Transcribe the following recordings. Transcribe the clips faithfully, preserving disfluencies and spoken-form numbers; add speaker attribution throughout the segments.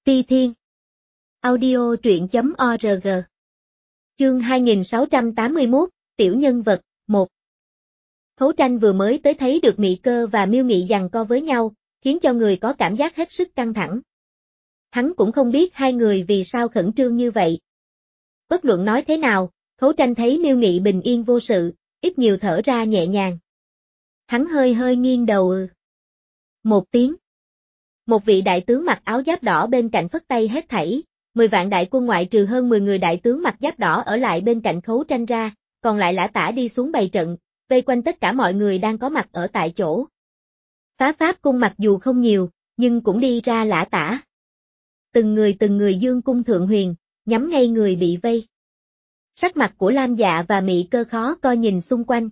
Speaker 1: Ti Thiên. Audio truyện chấm org. Chương hai nghìn sáu trăm tám mươi mốt, Tiểu nhân vật, một. Khấu Tranh vừa mới tới thấy được Mị Cơ và Miêu Nghị giằng co với nhau, khiến cho người có cảm giác hết sức căng thẳng. Hắn cũng không biết hai người vì sao khẩn trương như vậy. Bất luận nói thế nào, Khấu Tranh thấy Miêu Nghị bình yên vô sự, ít nhiều thở ra nhẹ nhàng. Hắn hơi hơi nghiêng đầu ừ. Một tiếng. Một vị đại tướng mặc áo giáp đỏ bên cạnh phất tay hết thảy, mười vạn đại quân ngoại trừ hơn mười người đại tướng mặc giáp đỏ ở lại bên cạnh Khấu Tranh ra, còn lại lã tả đi xuống bày trận, vây quanh tất cả mọi người đang có mặt ở tại chỗ. Phá Pháp cung mặc dù không nhiều, nhưng cũng đi ra lã tả. Từng người từng người dương cung thượng huyền, nhắm ngay người bị vây. Sắc mặt của Lam Dạ và Mị Cơ khó coi nhìn xung quanh.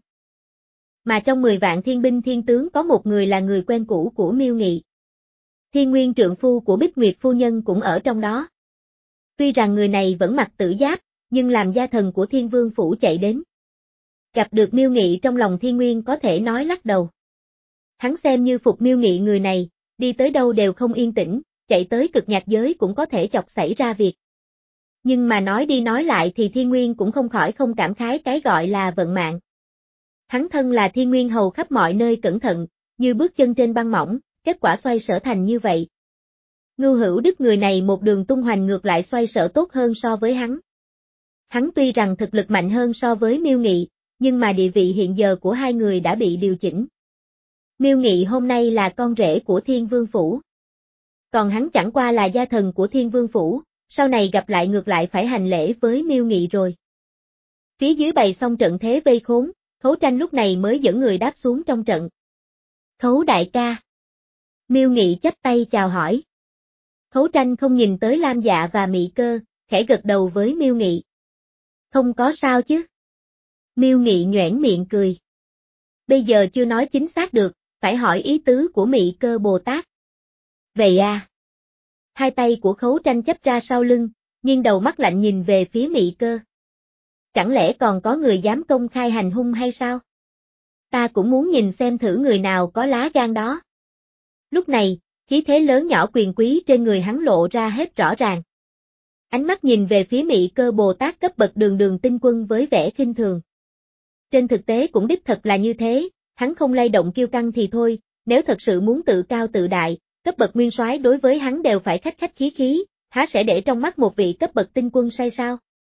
Speaker 1: Mà trong mười vạn thiên binh thiên tướng có một người là người quen cũ của Miêu Nghị. Thiên Nguyên trượng phu của Bích Nguyệt phu nhân cũng ở trong đó. Tuy rằng người này vẫn mặc tử giáp, nhưng làm gia thần của Thiên Vương phủ chạy đến. Gặp được Miêu Nghị trong lòng Thiên Nguyên có thể nói lắc đầu. Hắn xem như phục Miêu Nghị người này, đi tới đâu đều không yên tĩnh, chạy tới cực nhạc giới cũng có thể chọc xảy ra việc. Nhưng mà nói đi nói lại thì Thiên Nguyên cũng không khỏi không cảm khái cái gọi là vận mạng. Hắn thân là Thiên Nguyên hầu khắp mọi nơi cẩn thận, như bước chân trên băng mỏng, kết quả xoay sở thành như vậy. Ngưu Hữu Đức người này một đường tung hoành ngược lại xoay sở tốt hơn so với hắn. Hắn tuy rằng thực lực mạnh hơn so với Miêu Nghị, nhưng mà địa vị hiện giờ của hai người đã bị điều chỉnh. Miêu Nghị hôm nay là con rể của Thiên Vương phủ. Còn hắn chẳng qua là gia thần của Thiên Vương phủ, sau này gặp lại ngược lại phải hành lễ với Miêu Nghị rồi. Phía dưới bày xong trận thế vây khốn, Khấu Tranh lúc này mới dẫn người đáp xuống trong trận. Khấu đại ca. Miêu Nghị chắp tay chào hỏi. Khấu Tranh không nhìn tới Lam Dạ và Mị Cơ, khẽ gật đầu với Miêu Nghị. Không có sao chứ. Miêu Nghị nhoẻn miệng cười. Bây giờ chưa nói chính xác được, phải hỏi ý tứ của Mị Cơ Bồ Tát. Vậy à. Hai tay của Khấu Tranh chắp ra sau lưng, nghiêng đầu mắt lạnh nhìn về phía Mị Cơ. Chẳng lẽ còn có người dám công khai hành hung hay sao? Ta cũng muốn nhìn xem thử người nào có lá gan đó. Lúc này, khí thế lớn nhỏ quyền quý trên người hắn lộ ra hết rõ ràng. Ánh mắt nhìn về phía Mị Cơ Bồ Tát cấp bậc Đường Đường tinh quân với vẻ khinh thường. Trên thực tế cũng đích thật là như thế, hắn không lay động kiêu căng thì thôi, nếu thật sự muốn tự cao tự đại, cấp bậc nguyên soái đối với hắn đều phải khách khách khí khí, há sẽ để trong mắt một vị cấp bậc tinh quân sai sao?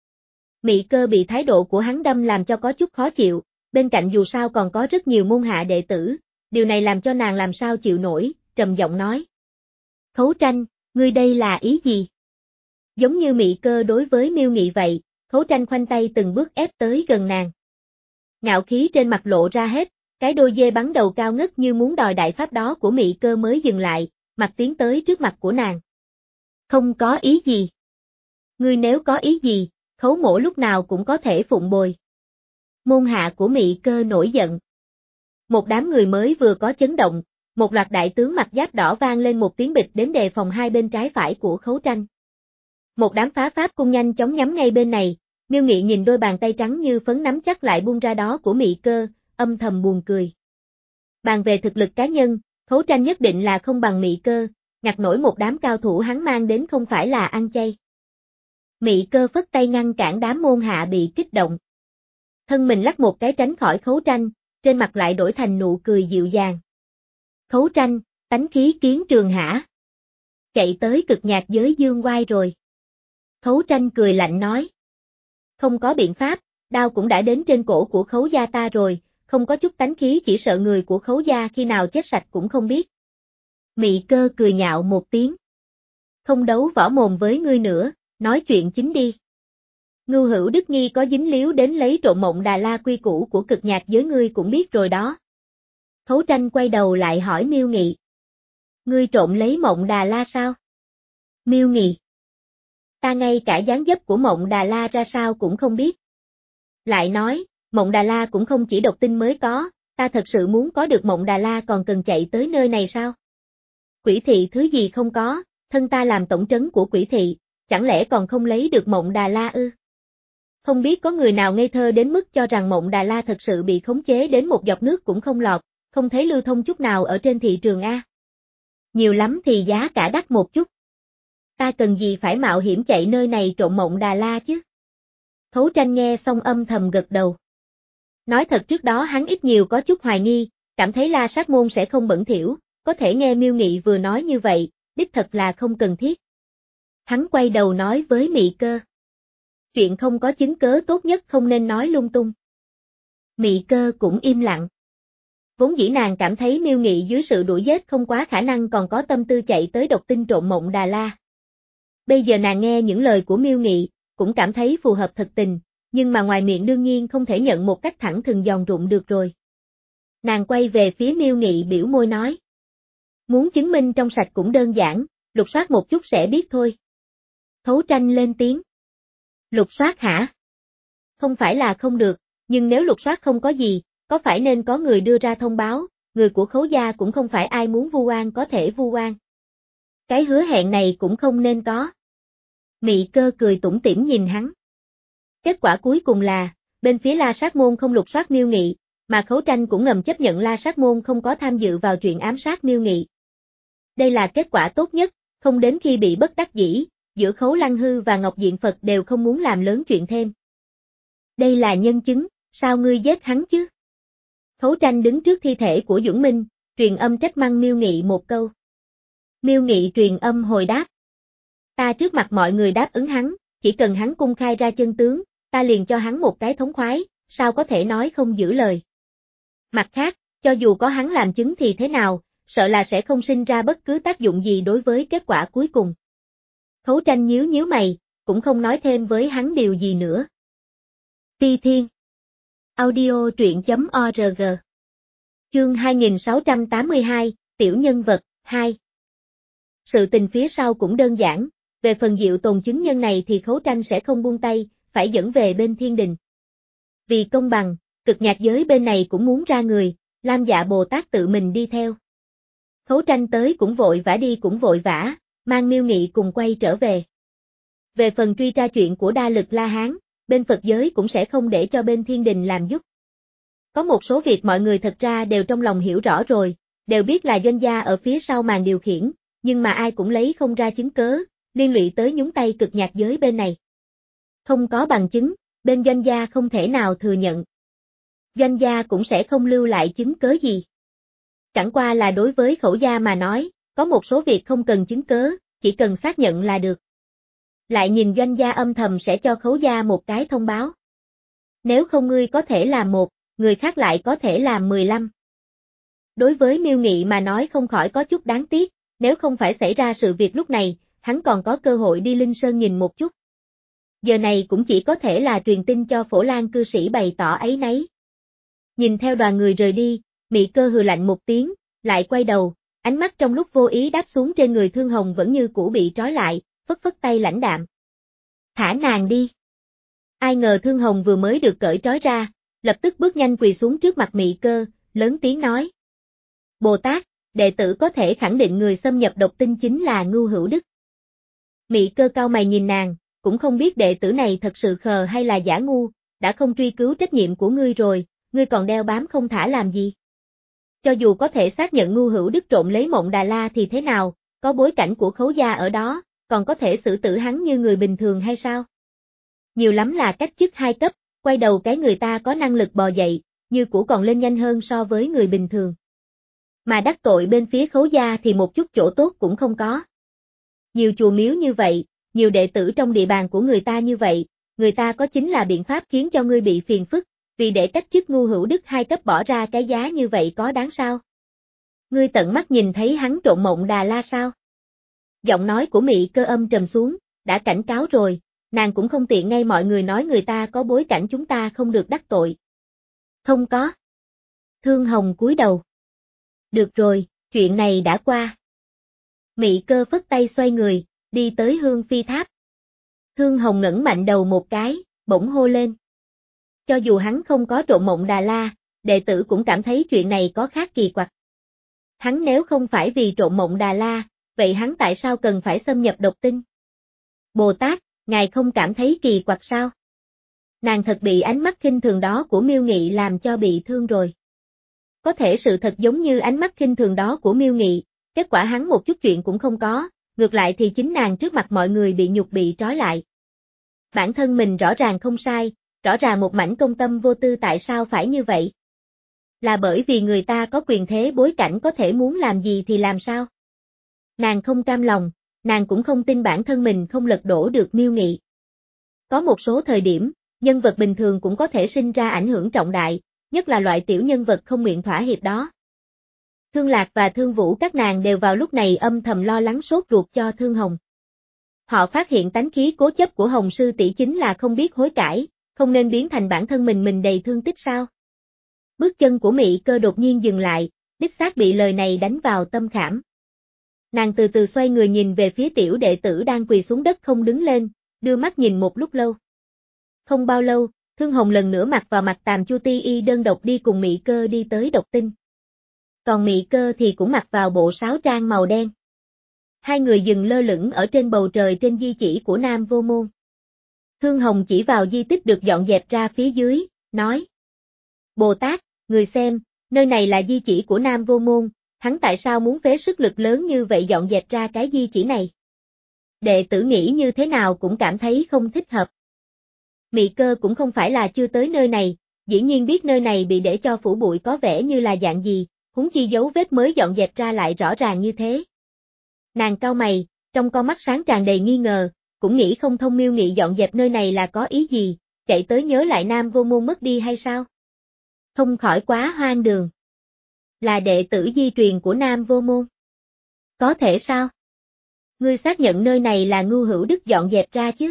Speaker 1: Mị Cơ bị thái độ của hắn đâm làm cho có chút khó chịu, bên cạnh dù sao còn có rất nhiều môn hạ đệ tử, điều này làm cho nàng làm sao chịu nổi, trầm giọng nói. Khấu Tranh, ngươi đây là ý gì? Giống như Mị Cơ đối với Miêu Nghị vậy, Khấu Tranh khoanh tay từng bước ép tới gần nàng. Ngạo khí trên mặt lộ ra hết, cái đôi dê bắn đầu cao ngất như muốn đòi đại pháp đó của Mị Cơ mới dừng lại, mặt tiến tới trước mặt của nàng. Không có ý gì. Ngươi nếu có ý gì, Khấu mỗ lúc nào cũng có thể phụng bồi. Môn hạ của Mị Cơ nổi giận. Một đám người mới vừa có chấn động, một loạt đại tướng mặc giáp đỏ vang lên một tiếng bịch đến đề phòng hai bên trái phải của Khấu Tranh. Một đám phá Pháp cung nhanh chóng nhắm ngay bên này, Miêu Nghị nhìn đôi bàn tay trắng như phấn nắm chắc lại buông ra đó của Mị Cơ, âm thầm buồn cười. Bàn về thực lực cá nhân, Khấu Tranh nhất định là không bằng Mị Cơ, ngặt nổi một đám cao thủ hắn mang đến không phải là ăn chay. Mị Cơ phất tay ngăn cản đám môn hạ bị kích động. Thân mình lắc một cái tránh khỏi Khấu Tranh, trên mặt lại đổi thành nụ cười dịu dàng. Khấu Tranh, tánh khí kiến trường hả? Chạy tới cực nhạc giới dương oai rồi. Khấu Tranh cười lạnh nói. Không có biện pháp, đao cũng đã đến trên cổ của Khấu gia ta rồi, không có chút tánh khí chỉ sợ người của Khấu gia khi nào chết sạch cũng không biết. Mị Cơ cười nhạo một tiếng. Không đấu võ mồm với ngươi nữa, nói chuyện chính đi. Ngưu Hữu Đức nghi có dính líu đến lấy trộm Mộng Đà La quy củ của cực nhạc giới ngươi cũng biết rồi đó. Khấu Tranh quay đầu lại hỏi Miêu Nghị. Ngươi trộm lấy Mộng Đà La sao? Miêu Nghị. Ta ngay cả dáng dấp của Mộng Đà La ra sao cũng không biết. Lại nói, Mộng Đà La cũng không chỉ độc tinh mới có, ta thật sự muốn có được Mộng Đà La còn cần chạy tới nơi này sao? Quỷ thị thứ gì không có, thân ta làm tổng trấn của quỷ thị, chẳng lẽ còn không lấy được Mộng Đà La ư? Không biết có người nào ngây thơ đến mức cho rằng Mộng Đà La thật sự bị khống chế đến một giọt nước cũng không lọt, không thấy lưu thông chút nào ở trên thị trường A. Nhiều lắm thì giá cả đắt một chút. Ta ta cần gì phải mạo hiểm chạy nơi này trộn mộng Đà La chứ? Thấu Tranh nghe xong âm thầm gật đầu. Nói thật trước đó hắn ít nhiều có chút hoài nghi, cảm thấy La Sát Môn sẽ không bẩn thỉu, có thể nghe Miêu Nghị vừa nói như vậy, đích thật là không cần thiết. Hắn quay đầu nói với Mị Cơ. Chuyện không có chứng cớ tốt nhất không nên nói lung tung. Mị Cơ cũng im lặng. Vốn dĩ nàng cảm thấy Miêu Nghị dưới sự đuổi giết không quá khả năng còn có tâm tư chạy tới độc tinh trộn mộng Đà La. Bây giờ nàng nghe những lời của Miêu Nghị, cũng cảm thấy phù hợp thật tình, nhưng mà ngoài miệng đương nhiên không thể nhận một cách thẳng thừng giòn rụm được rồi. Nàng quay về phía Miêu Nghị biểu môi nói. Muốn chứng minh trong sạch cũng đơn giản, lục soát một chút sẽ biết thôi. Thấu Tranh lên tiếng. Lục soát hả? Không phải là không được, nhưng nếu lục soát không có gì, có phải nên có người đưa ra thông báo, người của Khấu gia cũng không phải ai muốn vu oan có thể vu oan. Cái hứa hẹn này cũng không nên có. Mị Cơ cười tủm tỉm nhìn hắn. Kết quả cuối cùng là, bên phía La Sát Môn không lục soát Miêu Nghị, mà Khấu Tranh cũng ngầm chấp nhận La Sát Môn không có tham dự vào chuyện ám sát Miêu Nghị. Đây là kết quả tốt nhất, không đến khi bị bất đắc dĩ, giữa Khấu Lăng Hư và Ngọc Diện Phật đều không muốn làm lớn chuyện thêm. Đây là nhân chứng, sao ngươi giết hắn chứ? Khấu Tranh đứng trước thi thể của Duẩn Minh, truyền âm trách mắng Miêu Nghị một câu. Miêu Nghị truyền âm hồi đáp. Ta trước mặt mọi người đáp ứng hắn, chỉ cần hắn cung khai ra chân tướng, ta liền cho hắn một cái thống khoái, sao có thể nói không giữ lời. Mặt khác, cho dù có hắn làm chứng thì thế nào, sợ là sẽ không sinh ra bất cứ tác dụng gì đối với kết quả cuối cùng. Khấu Tranh nhíu nhíu mày, cũng không nói thêm với hắn điều gì nữa. Ti Thiên Audio truyện chấm org Chương hai nghìn sáu trăm tám mươi hai, Tiểu nhân vật, hai. Sự tình phía sau cũng đơn giản, về phần Diệu Tồn chứng nhân này thì Khấu Tranh sẽ không buông tay, phải dẫn về bên Thiên Đình. Vì công bằng, cực nhạc giới bên này cũng muốn ra người, Lam Dạ Bồ Tát tự mình đi theo. Khấu Tranh tới cũng vội vã đi cũng vội vã, mang Miêu Nghị cùng quay trở về. Về phần truy tra chuyện của Đa Lực La Hán, bên Phật giới cũng sẽ không để cho bên Thiên Đình làm giúp. Có một số việc mọi người thật ra đều trong lòng hiểu rõ rồi, đều biết là Doanh gia ở phía sau màn điều khiển, nhưng mà ai cũng lấy không ra chứng cớ, liên lụy tới nhúng tay cực nhạc giới bên này. Không có bằng chứng, bên Doanh gia không thể nào thừa nhận. Doanh gia cũng sẽ không lưu lại chứng cớ gì. Chẳng qua là đối với Khẩu gia mà nói, có một số việc không cần chứng cớ, chỉ cần xác nhận là được. Lại nhìn Doanh gia âm thầm sẽ cho Khấu gia một cái thông báo. Nếu không ngươi có thể làm một, người khác lại có thể làm mười lăm. Đối với Miêu Nghị mà nói không khỏi có chút đáng tiếc, nếu không phải xảy ra sự việc lúc này, hắn còn có cơ hội đi Linh Sơn nhìn một chút. Giờ này cũng chỉ có thể là truyền tin cho Phổ Lan cư sĩ bày tỏ áy náy. Nhìn theo đoàn người rời đi, Mị Cơ hừ lạnh một tiếng, lại quay đầu, ánh mắt trong lúc vô ý đáp xuống trên người Thương Hồng vẫn như cũ bị trói lại, phất phất tay lãnh đạm. Thả nàng đi. Ai ngờ Thương Hồng vừa mới được cởi trói ra, lập tức bước nhanh quỳ xuống trước mặt Mị Cơ, lớn tiếng nói. Bồ Tát, đệ tử có thể khẳng định người xâm nhập độc tinh chính là Ngưu Hữu Đức. Mị Cơ cau mày nhìn nàng, cũng không biết đệ tử này thật sự khờ hay là giả ngu, đã không truy cứu trách nhiệm của ngươi rồi, ngươi còn đeo bám không thả làm gì? Cho dù có thể xác nhận Ngưu Hữu Đức trộm lấy mộng Đà La thì thế nào, có bối cảnh của Khấu gia ở đó, còn có thể xử tử hắn như người bình thường hay sao? Nhiều lắm là cách chức hai cấp, quay đầu cái người ta có năng lực bò dậy, như cũ còn lên nhanh hơn so với người bình thường. Mà đắc tội bên phía Khấu gia thì một chút chỗ tốt cũng không có. Nhiều chùa miếu như vậy, nhiều đệ tử trong địa bàn của người ta như vậy, người ta có chính là biện pháp khiến cho ngươi bị phiền phức, vì để cách chức Ngưu Hữu Đức hai cấp bỏ ra cái giá như vậy có đáng sao? Ngươi tận mắt nhìn thấy hắn trộn mộng Đà La sao? Giọng nói của Mị Cơ âm trầm xuống, đã cảnh cáo rồi, nàng cũng không tiện ngay mọi người nói người ta có bối cảnh chúng ta không được đắc tội. Không có. Thương Hồng cúi đầu. Được rồi, chuyện này đã qua. Mị Cơ phất tay xoay người, đi tới Hương Phi Tháp. Thương Hồng ngẩng mạnh đầu một cái, bỗng hô lên. Cho dù hắn không có trộn mộng Đà La, đệ tử cũng cảm thấy chuyện này có khác kỳ quặc. Hắn nếu không phải vì trộn mộng Đà La, vậy hắn tại sao cần phải xâm nhập độc tinh? Bồ Tát, ngài không cảm thấy kỳ quặc sao? Nàng thật bị ánh mắt khinh thường đó của Miêu Nghị làm cho bị thương rồi. Có thể sự thật giống như ánh mắt khinh thường đó của Miêu Nghị, kết quả hắn một chút chuyện cũng không có, ngược lại thì chính nàng trước mặt mọi người bị nhục bị trói lại. Bản thân mình rõ ràng không sai, rõ ràng một mảnh công tâm vô tư tại sao phải như vậy? Là bởi vì người ta có quyền thế bối cảnh có thể muốn làm gì thì làm sao? Nàng không cam lòng, nàng cũng không tin bản thân mình không lật đổ được Miêu Nghị. Có một số thời điểm, nhân vật bình thường cũng có thể sinh ra ảnh hưởng trọng đại, nhất là loại tiểu nhân vật không nguyện thỏa hiệp đó. Thương Lạc và Thương Vũ các nàng đều vào lúc này âm thầm lo lắng sốt ruột cho Thương Hồng. Họ phát hiện tánh khí cố chấp của Hồng sư tỷ chính là không biết hối cải, không nên biến thành bản thân mình mình đầy thương tích sao? Bước chân của Mị Cơ đột nhiên dừng lại, đích xác bị lời này đánh vào tâm khảm. Nàng từ từ xoay người nhìn về phía tiểu đệ tử đang quỳ xuống đất không đứng lên, đưa mắt nhìn một lúc lâu. Không bao lâu, Thương Hồng lần nữa mặc vào mặt Tàm Chu Ti Y đơn độc đi cùng Mị Cơ đi tới Độc Tinh. Còn Mị Cơ thì cũng mặc vào bộ sáo trang màu đen. Hai người dừng lơ lửng ở trên bầu trời trên di chỉ của Nam Vô Môn. Thương Hồng chỉ vào di tích được dọn dẹp ra phía dưới, nói: Bồ Tát, người xem, nơi này là di chỉ của Nam Vô Môn, hắn tại sao muốn phế sức lực lớn như vậy dọn dẹp ra cái di chỉ này? Đệ tử nghĩ như thế nào cũng cảm thấy không thích hợp. Mị Cơ cũng không phải là chưa tới nơi này, dĩ nhiên biết nơi này bị để cho phủ bụi có vẻ như là dạng gì, huống chi dấu vết mới dọn dẹp ra lại rõ ràng như thế. Nàng cau mày, trong con mắt sáng tràn đầy nghi ngờ, cũng nghĩ không thông Miêu Nghị dọn dẹp nơi này là có ý gì, chạy tới nhớ lại Nam Vô Môn mất đi hay sao? Không khỏi quá hoang đường. Là đệ tử di truyền của Nam Vô Môn. Có thể sao? Ngươi xác nhận nơi này là Ngưu Hữu Đức dọn dẹp ra chứ?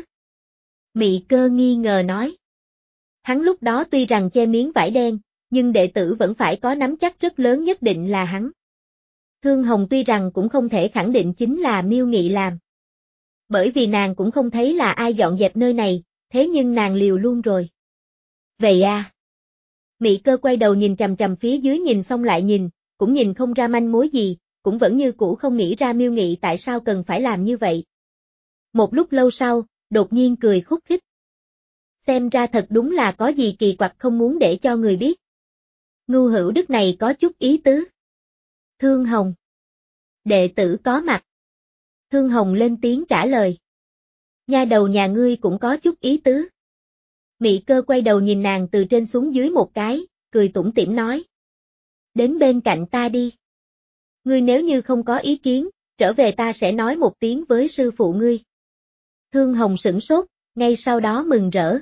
Speaker 1: Mị Cơ nghi ngờ nói. Hắn lúc đó tuy rằng che miếng vải đen, nhưng đệ tử vẫn phải có nắm chắc rất lớn nhất định là hắn. Thương Hồng tuy rằng cũng không thể khẳng định chính là Miêu Nghị làm. Bởi vì nàng cũng không thấy là ai dọn dẹp nơi này, thế nhưng nàng liều luôn rồi. Vậy à? Mị Cơ quay đầu nhìn chằm chằm phía dưới nhìn xong lại nhìn, cũng nhìn không ra manh mối gì, cũng vẫn như cũ không nghĩ ra Miêu Nghị tại sao cần phải làm như vậy. Một lúc lâu sau, đột nhiên cười khúc khích. Xem ra thật đúng là có gì kỳ quặc không muốn để cho người biết. Ngưu Hữu Đức này có chút ý tứ. Thương Hồng. Đệ tử có mặt. Thương Hồng lên tiếng trả lời. Nha đầu nhà ngươi cũng có chút ý tứ. Mị Cơ quay đầu nhìn nàng từ trên xuống dưới một cái, cười tủm tỉm nói. Đến bên cạnh ta đi. Ngươi nếu như không có ý kiến, trở về ta sẽ nói một tiếng với sư phụ ngươi. Thương Hồng sửng sốt, ngay sau đó mừng rỡ.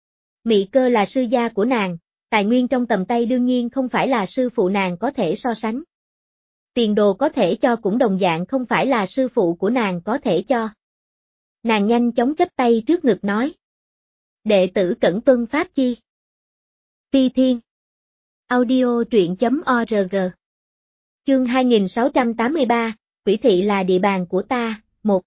Speaker 1: Mị Cơ là sư gia của nàng, tài nguyên trong tầm tay đương nhiên không phải là sư phụ nàng có thể so sánh. Tiền đồ có thể cho cũng đồng dạng không phải là sư phụ của nàng có thể cho. Nàng nhanh chóng chắp tay trước ngực nói. Đệ tử cẩn tuân pháp chi. Phi Thiên. Audio truyện chấm org. Chương hai nghìn sáu trăm tám mươi ba, Quỷ thị là địa bàn của ta, một.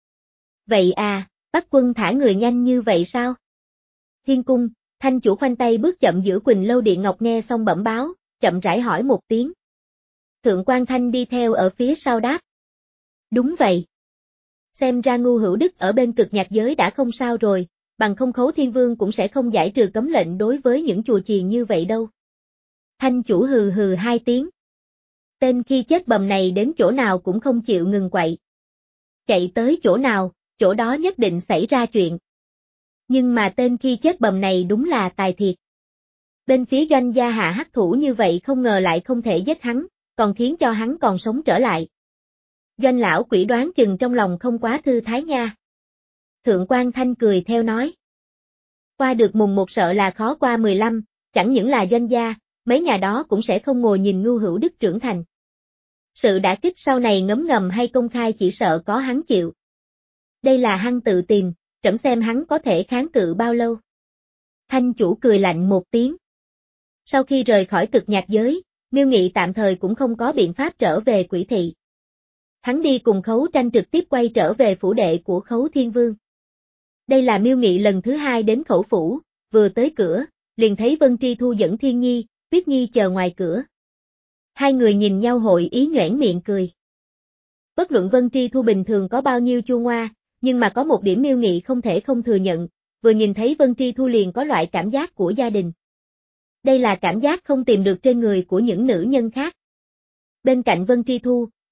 Speaker 1: Vậy à, Bắc Quân thả người nhanh như vậy sao? Thiên cung, Thanh chủ khoanh tay bước chậm giữa Quỳnh Lâu Điện Ngọc nghe xong bẩm báo, chậm rãi hỏi một tiếng. Thượng quan Thanh đi theo ở phía sau đáp. Đúng vậy. Xem ra Ngưu Hữu Đức ở bên cực nhạc giới đã không sao rồi, bằng không Khấu Thiên Vương cũng sẽ không giải trừ cấm lệnh đối với những chùa chiền như vậy đâu. Thanh chủ hừ hừ hai tiếng. Tên khi chết bầm này đến chỗ nào cũng không chịu ngừng quậy. Chạy tới chỗ nào, chỗ đó nhất định xảy ra chuyện. Nhưng mà tên khi chết bầm này đúng là tài thiệt. Bên phía Doanh gia hạ hắc thủ như vậy không ngờ lại không thể giết hắn, còn khiến cho hắn còn sống trở lại. Doanh lão quỷ đoán chừng trong lòng không quá thư thái nha. Thượng quan Thanh cười theo nói. Qua được mùng một sợ là khó qua mười lăm, chẳng những là Doanh gia, mấy nhà đó cũng sẽ không ngồi nhìn Ngưu Hữu Đức trưởng thành. Sự đả kích sau này ngấm ngầm hay công khai chỉ sợ có hắn chịu. Đây là hắn tự tìm, trẫm xem hắn có thể kháng cự bao lâu. Thanh chủ cười lạnh một tiếng. Sau khi rời khỏi cực nhạc giới, Miêu Nghị tạm thời cũng không có biện pháp trở về Quỷ thị. Hắn đi cùng Khấu Tranh trực tiếp quay trở về phủ đệ của Khấu Thiên Vương. Đây là Miêu Nghị lần thứ hai đến Khẩu phủ, vừa tới cửa, liền thấy Vân Tri Thu dẫn Thiên Nhi, Tuyết Nhi chờ ngoài cửa. Hai người nhìn nhau hội ý nhoẻn miệng cười. Bất luận Vân Tri Thu bình thường có bao nhiêu chua ngoa, nhưng mà có một điểm Miêu Nghị không thể không thừa nhận, vừa nhìn thấy Vân Tri Thu liền có loại cảm giác của gia đình. Đây là cảm giác không tìm được trên người của những nữ nhân khác. Bên cạnh Vân Tri Thu,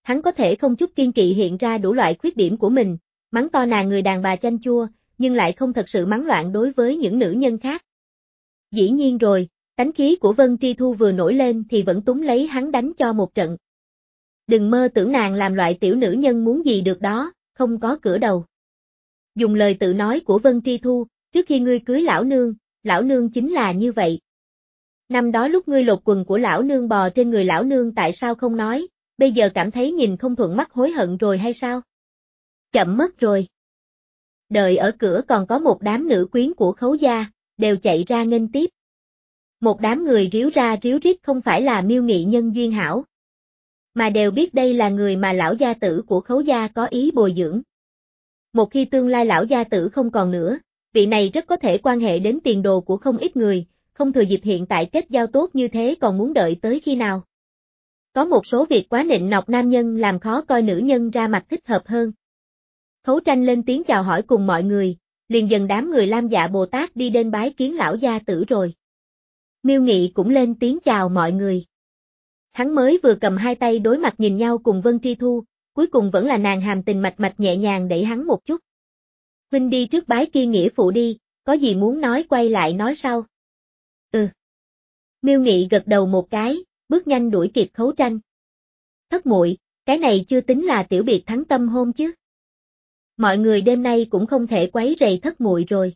Speaker 1: hắn có thể không chút kiên kỵ hiện ra đủ loại khuyết điểm của mình, mắng to nàng người đàn bà chanh chua, nhưng lại không thật sự mắng loạn đối với những nữ nhân khác. Dĩ nhiên rồi, tánh khí của Vân Tri Thu vừa nổi lên thì vẫn túng lấy hắn đánh cho một trận. Đừng mơ tưởng nàng làm loại tiểu nữ nhân muốn gì được đó, không có cửa đầu. Dùng lời tự nói của Vân Tri Thu, trước khi ngươi cưới lão nương, lão nương chính là như vậy. Năm đó lúc ngươi lột quần của lão nương bò trên người lão nương tại sao không nói, bây giờ cảm thấy nhìn không thuận mắt hối hận rồi hay sao? Chậm mất rồi. Đợi ở cửa còn có một đám nữ quyến của Khấu gia, đều chạy ra nghênh tiếp. Một đám người ríu ra ríu rít không phải là Miêu Nghị nhân duyên hảo, mà đều biết đây là người mà lão gia tử của Khấu gia có ý bồi dưỡng. Một khi tương lai lão gia tử không còn nữa, vị này rất có thể quan hệ đến tiền đồ của không ít người, không thừa dịp hiện tại kết giao tốt như thế còn muốn đợi tới khi nào. Có một số việc quá nịnh nọt nam nhân làm khó coi nữ nhân ra mặt thích hợp hơn. Khấu Tranh lên tiếng chào hỏi cùng mọi người, liền dần đám người Lam Dạ Bồ Tát đi đến bái kiến lão gia tử rồi. Miêu Nghị cũng lên tiếng chào mọi người. Hắn mới vừa cầm hai tay đối mặt nhìn nhau cùng Vân Tri Thu, cuối cùng vẫn là nàng hàm tình mạch mạch nhẹ nhàng đẩy hắn một chút. Huynh đi trước bái kia nghĩa phụ đi, có gì muốn nói quay lại nói sau. Ừ. Miêu Nghị gật đầu một cái, bước nhanh đuổi kịp Khấu Tranh. Thất muội, cái này chưa tính là tiểu biệt thắng tâm hôn chứ. Mọi người đêm nay cũng không thể quấy rầy thất muội rồi.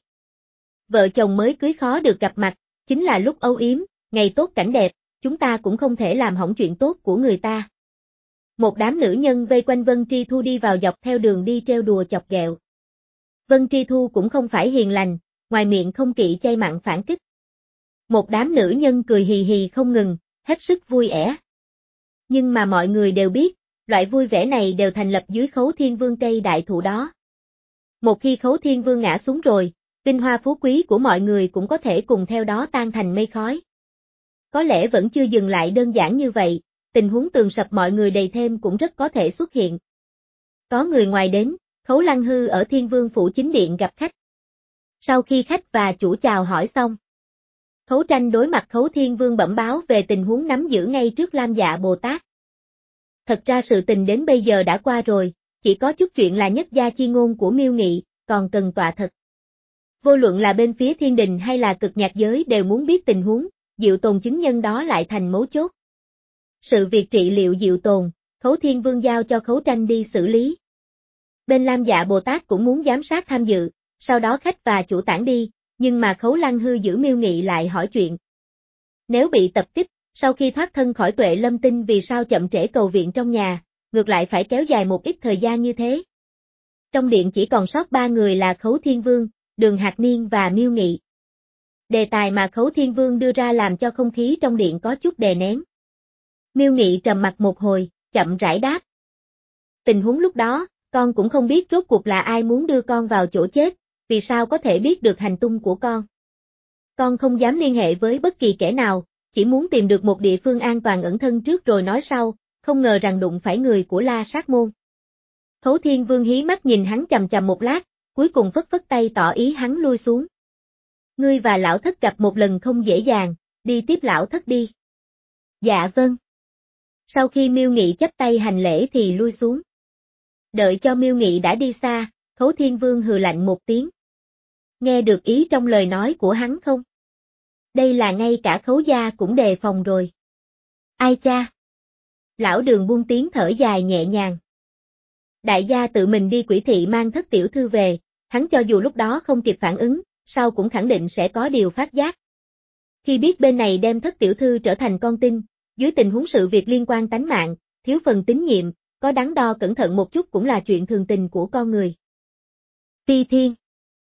Speaker 1: Vợ chồng mới cưới khó được gặp mặt, chính là lúc âu yếm, ngày tốt cảnh đẹp, chúng ta cũng không thể làm hỏng chuyện tốt của người ta. Một đám nữ nhân vây quanh Vân Tri Thu đi vào dọc theo đường đi trêu đùa chọc ghẹo. Vân Tri Thu cũng không phải hiền lành, ngoài miệng không kỵ chay mặn phản kích. Một đám nữ nhân cười hì hì không ngừng, hết sức vui ẻ. Nhưng mà mọi người đều biết, loại vui vẻ này đều thành lập dưới Khấu Thiên Vương cây đại thụ đó. Một khi Khấu Thiên Vương ngã xuống rồi, vinh hoa phú quý của mọi người cũng có thể cùng theo đó tan thành mây khói. Có lẽ vẫn chưa dừng lại đơn giản như vậy, tình huống tường sập mọi người đầy thêm cũng rất có thể xuất hiện. Có người ngoài đến, Khấu Lăng Hư ở Thiên Vương Phủ chính điện gặp khách. Sau khi khách và chủ chào hỏi xong, Khấu Tranh đối mặt Khấu Thiên Vương bẩm báo về tình huống nắm giữ ngay trước Lam Dạ Bồ Tát. Thật ra sự tình đến bây giờ đã qua rồi, chỉ có chút chuyện là nhất gia chi ngôn của Miêu Nghị, còn cần tọa thật. Vô luận là bên phía thiên đình hay là cực nhạc giới đều muốn biết tình huống, Diệu Tồn chứng nhân đó lại thành mấu chốt. Sự việc trị liệu Diệu Tồn, Khấu Thiên Vương giao cho Khấu Tranh đi xử lý. Bên Lam Dạ Bồ Tát cũng muốn giám sát tham dự, sau đó khách và chủ tản đi, nhưng mà Khấu Lăng Hư giữ Miêu Nghị lại hỏi chuyện. Nếu bị tập kích, sau khi thoát thân khỏi Tuệ Lâm Tinh vì sao chậm trễ cầu viện trong nhà, ngược lại phải kéo dài một ít thời gian như thế. Trong điện chỉ còn sót ba người là Khấu Thiên Vương, Đường Hạc Niên và Miêu Nghị. Đề tài mà Khấu Thiên Vương đưa ra làm cho không khí trong điện có chút đè nén. Miêu Nghị trầm mặt một hồi, chậm rãi đáp. Tình huống lúc đó, con cũng không biết rốt cuộc là ai muốn đưa con vào chỗ chết, vì sao có thể biết được hành tung của con. Con không dám liên hệ với bất kỳ kẻ nào, chỉ muốn tìm được một địa phương an toàn ẩn thân trước rồi nói sau, không ngờ rằng đụng phải người của La Sát Môn. Khấu Thiên Vương hí mắt nhìn hắn chằm chằm một lát, cuối cùng phất phất tay tỏ ý hắn lui xuống. Ngươi và lão thất gặp một lần không dễ dàng, đi tiếp lão thất đi. Dạ vâng. Sau khi Miêu Nghị chắp tay hành lễ thì lui xuống. Đợi cho Miêu Nghị đã đi xa, Khấu Thiên Vương hừ lạnh một tiếng. Nghe được ý trong lời nói của hắn không? Đây là ngay cả Khấu gia cũng đề phòng rồi. Ai cha? Lão Đường buông tiếng thở dài nhẹ nhàng. Đại gia tự mình đi Quỷ thị mang thất tiểu thư về, hắn cho dù lúc đó không kịp phản ứng, sau cũng khẳng định sẽ có điều phát giác. Khi biết bên này đem thất tiểu thư trở thành con tin, dưới tình huống sự việc liên quan tánh mạng, thiếu phần tín nhiệm, có đắn đo cẩn thận một chút cũng là chuyện thường tình của con người. Phi Thiên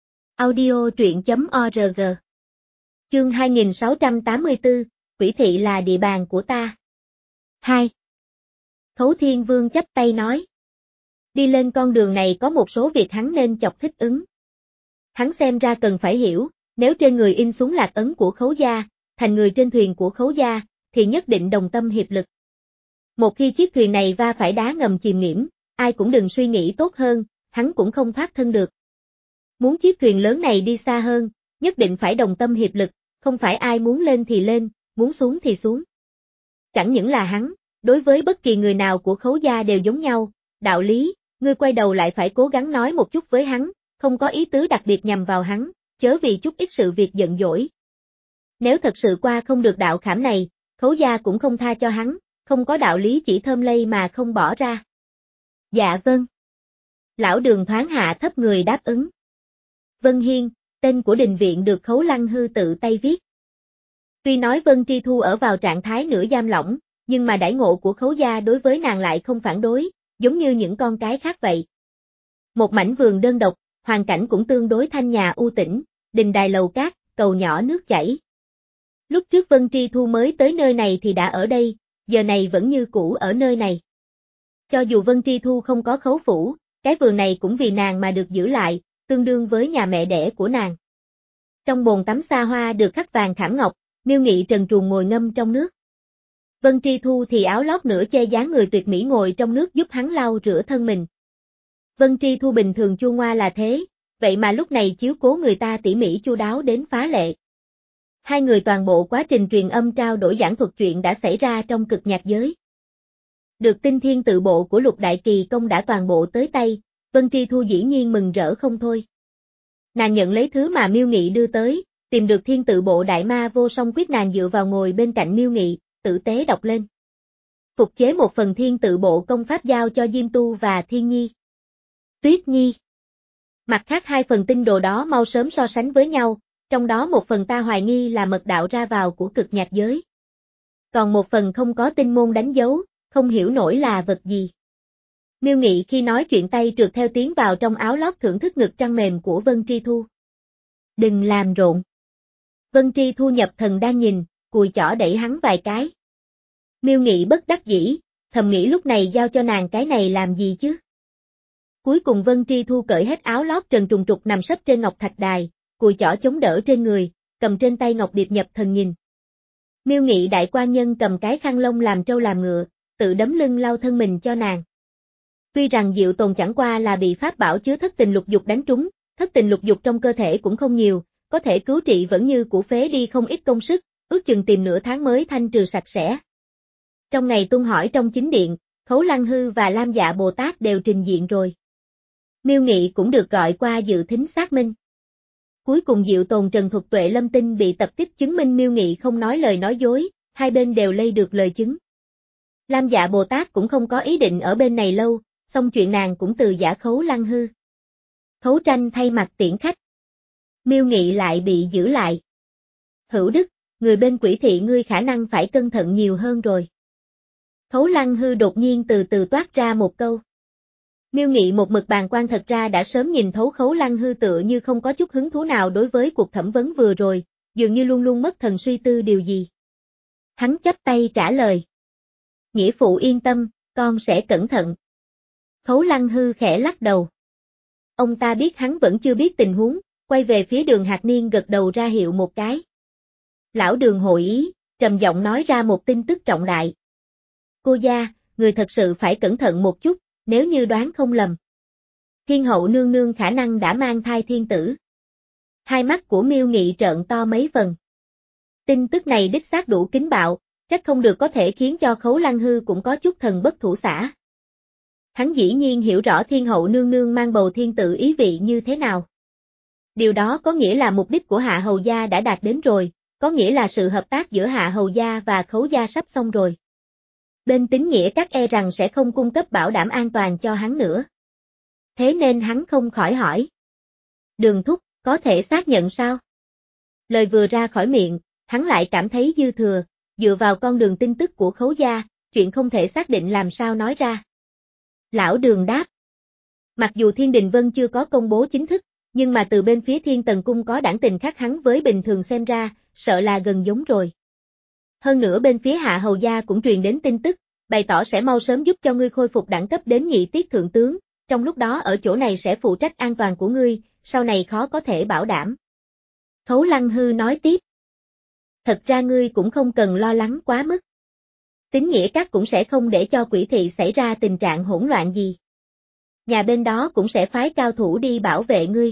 Speaker 1: Audio truyện chấm org Chương hai nghìn sáu trăm tám mươi tư, Quỷ thị là địa bàn của ta. hai. Khấu Thiên Vương chắp tay nói. Đi lên con đường này có một số việc hắn nên chọc thích ứng. Hắn xem ra cần phải hiểu, nếu trên người in xuống lạc ấn của Khấu gia, thành người trên thuyền của Khấu gia, thì nhất định đồng tâm hiệp lực. Một khi chiếc thuyền này va phải đá ngầm chìm nghiễm, ai cũng đừng suy nghĩ tốt hơn, hắn cũng không thoát thân được. Muốn chiếc thuyền lớn này đi xa hơn, nhất định phải đồng tâm hiệp lực, không phải ai muốn lên thì lên, muốn xuống thì xuống. Chẳng những là hắn, đối với bất kỳ người nào của Khấu gia đều giống nhau, đạo lý, ngươi quay đầu lại phải cố gắng nói một chút với hắn, không có ý tứ đặc biệt nhằm vào hắn, chớ vì chút ít sự việc giận dỗi. Nếu thật sự qua không được đạo khảm này, Khấu gia cũng không tha cho hắn, không có đạo lý chỉ thơm lây mà không bỏ ra. Dạ vâng. Lão Đường thoáng hạ thấp người đáp ứng. Vân Hiên, tên của đình viện được Khấu Lăng Hư tự tay viết. Tuy nói Vân Tri Thu ở vào trạng thái nửa giam lỏng, nhưng mà đãi ngộ của Khấu gia đối với nàng lại không phản đối, giống như những con cái khác vậy. Một mảnh vườn đơn độc, hoàn cảnh cũng tương đối thanh nhã u tĩnh, đình đài lầu cát, cầu nhỏ nước chảy. Lúc trước Vân Tri Thu mới tới nơi này thì đã ở đây, giờ này vẫn như cũ ở nơi này. Cho dù Vân Tri Thu không có khấu phủ, cái vườn này cũng vì nàng mà được giữ lại, tương đương với nhà mẹ đẻ của nàng. Trong bồn tắm xa hoa được khắc vàng khảm ngọc, Miêu Nghị trần truồng ngồi ngâm trong nước. Vân Tri Thu thì áo lót nửa che dáng người tuyệt mỹ ngồi trong nước giúp hắn lau rửa thân mình. Vân Tri Thu bình thường chua ngoa là thế, vậy mà lúc này chiếu cố người ta tỉ mỉ chu đáo đến phá lệ. Hai người toàn bộ quá trình truyền âm trao đổi giảng thuật chuyện đã xảy ra trong cực nhạc giới. Được tin thiên tự bộ của Lục Đại Kỳ Công đã toàn bộ tới tay, Vân Tri Thu dĩ nhiên mừng rỡ không thôi. Nàng nhận lấy thứ mà Miêu Nghị đưa tới, tìm được thiên tự bộ đại ma vô song quyết, nàng dựa vào ngồi bên cạnh Miêu Nghị, tử tế đọc lên. Phục chế một phần thiên tự bộ công pháp giao cho Diêm Tu và Thiên Nhi. Tuyết Nhi. Mặt khác hai phần tinh đồ đó mau sớm so sánh với nhau, trong đó một phần ta hoài nghi là mật đạo ra vào của cực nhạc giới. Còn một phần không có tinh môn đánh dấu, không hiểu nổi là vật gì. Miêu Nghị khi nói chuyện tay trượt theo tiến vào trong áo lót thưởng thức ngực trăng mềm của Vân Tri Thu. Đừng làm rộn. Vân Tri Thu nhập thần đang nhìn, cùi chỏ đẩy hắn vài cái. Miêu Nghị bất đắc dĩ, thầm nghĩ lúc này giao cho nàng cái này làm gì chứ. Cuối cùng Vân Tri Thu cởi hết áo lót trần trùng trục nằm sấp trên ngọc thạch đài, cùi chỏ chống đỡ trên người, cầm trên tay ngọc điệp nhập thần nhìn. Miêu Nghị đại quan nhân cầm cái khăn lông làm trâu làm ngựa, tự đấm lưng lau thân mình cho nàng. Tuy rằng Diệu Tồn chẳng qua là bị pháp bảo chứa thất tình lục dục đánh trúng, thất tình lục dục trong cơ thể cũng không nhiều, có thể cứu trị vẫn như cũ phế đi không ít công sức, ước chừng tìm nửa tháng mới thanh trừ sạch sẽ. Trong ngày tung hỏi trong chính điện, Khấu Lăng Hư và Lam Dạ Bồ Tát đều trình diện rồi. Miêu Nghị cũng được gọi qua dự thính xác minh. Cuối cùng Diệu Tồn Trần Thuật Tuệ Lâm Tinh bị tập kích chứng minh Miêu Nghị không nói lời nói dối, hai bên đều lây được lời chứng. Lam Dạ Bồ Tát cũng không có ý định ở bên này lâu, xong chuyện nàng cũng từ giả Khấu Lăng Hư. Khấu Tranh thay mặt tiễn khách. Miêu Nghị lại bị giữ lại. Hữu Đức, người bên Quỷ thị ngươi khả năng phải cẩn thận nhiều hơn rồi. Khấu Lăng Hư đột nhiên từ từ toát ra một câu. Miêu Nghị một mực bàn quan thật ra đã sớm nhìn thấu Khấu Lăng Hư tựa như không có chút hứng thú nào đối với cuộc thẩm vấn vừa rồi, dường như luôn luôn mất thần suy tư điều gì. Hắn chắp tay trả lời. Nghĩa phụ yên tâm, con sẽ cẩn thận. Khấu Lăng Hư khẽ lắc đầu. Ông ta biết hắn vẫn chưa biết tình huống, quay về phía Đường Hạc Niên gật đầu ra hiệu một cái. Lão Đường hội ý, trầm giọng nói ra một tin tức trọng đại. Cô gia, người thật sự phải cẩn thận một chút, nếu như đoán không lầm. Thiên hậu nương nương khả năng đã mang thai thiên tử. Hai mắt của Miêu Nghị trợn to mấy phần. Tin tức này đích xác đủ kín bạo, trách không được có thể khiến cho Khấu Lăng Hư cũng có chút thần bất thủ xả. Hắn dĩ nhiên hiểu rõ thiên hậu nương nương mang bầu thiên tử ý vị như thế nào. Điều đó có nghĩa là mục đích của Hạ Hầu Gia đã đạt đến rồi, có nghĩa là sự hợp tác giữa Hạ Hầu Gia và Khấu Gia sắp xong rồi. Bên Tín Nghĩa Các e rằng sẽ không cung cấp bảo đảm an toàn cho hắn nữa. Thế nên hắn không khỏi hỏi. Đường thúc, có thể xác nhận sao? Lời vừa ra khỏi miệng, hắn lại cảm thấy dư thừa, dựa vào con đường tin tức của Khấu Gia, chuyện không thể xác định làm sao nói ra. Lão Đường đáp. Mặc dù Thiên Đình Vân chưa có công bố chính thức, nhưng mà từ bên phía Thiên Tần Cung có đảng tình khác hắn với bình thường xem ra, sợ là gần giống rồi. Hơn nữa bên phía Hạ Hầu Gia cũng truyền đến tin tức, bày tỏ sẽ mau sớm giúp cho ngươi khôi phục đẳng cấp đến nhị tiết thượng tướng, trong lúc đó ở chỗ này sẽ phụ trách an toàn của ngươi, sau này khó có thể bảo đảm. Khấu Lăng Hư nói tiếp. Thật ra ngươi cũng không cần lo lắng quá mức. Tín Nghĩa Các cũng sẽ không để cho Quỷ thị xảy ra tình trạng hỗn loạn gì. Nhà bên đó cũng sẽ phái cao thủ đi bảo vệ ngươi.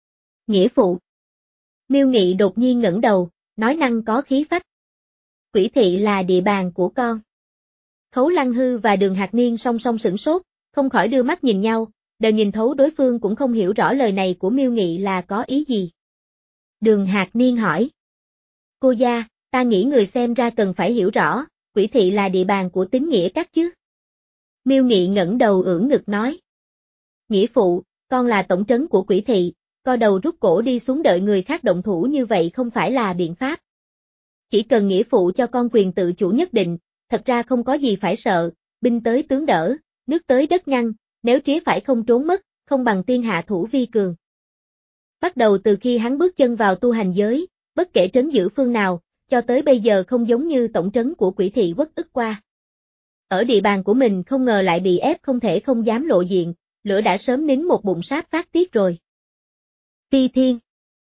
Speaker 1: Nghĩa phụ. Miêu Nghị đột nhiên ngẩng đầu, nói năng có khí phách. Quỷ thị là địa bàn của con. Khấu Lăng Hư và Đường Hạc Niên song song sửng sốt, không khỏi đưa mắt nhìn nhau, đều nhìn thấu đối phương cũng không hiểu rõ lời này của Miêu Nghị là có ý gì. Đường Hạc Niên hỏi. Cô gia, ta nghĩ người xem ra cần phải hiểu rõ, Quỷ thị là địa bàn của Tín Nghĩa Các chứ. Miêu Nghị ngẩng đầu ưỡn ngực nói. Nghĩa phụ, con là tổng trấn của Quỷ thị, co đầu rút cổ đi xuống đợi người khác động thủ như vậy không phải là biện pháp. Chỉ cần nghĩa phụ cho con quyền tự chủ nhất định, thật ra không có gì phải sợ, binh tới tướng đỡ, nước tới đất ngăn, nếu tría phải không trốn mất, không bằng tiên hạ thủ vi cường. Bắt đầu từ khi hắn bước chân vào tu hành giới, bất kể trấn giữ phương nào, cho tới bây giờ không giống như tổng trấn của Quỷ thị uất ức qua. Ở địa bàn của mình không ngờ lại bị ép không thể không dám lộ diện, lửa đã sớm nín một bụng sáp phát tiết rồi. Phi Thiên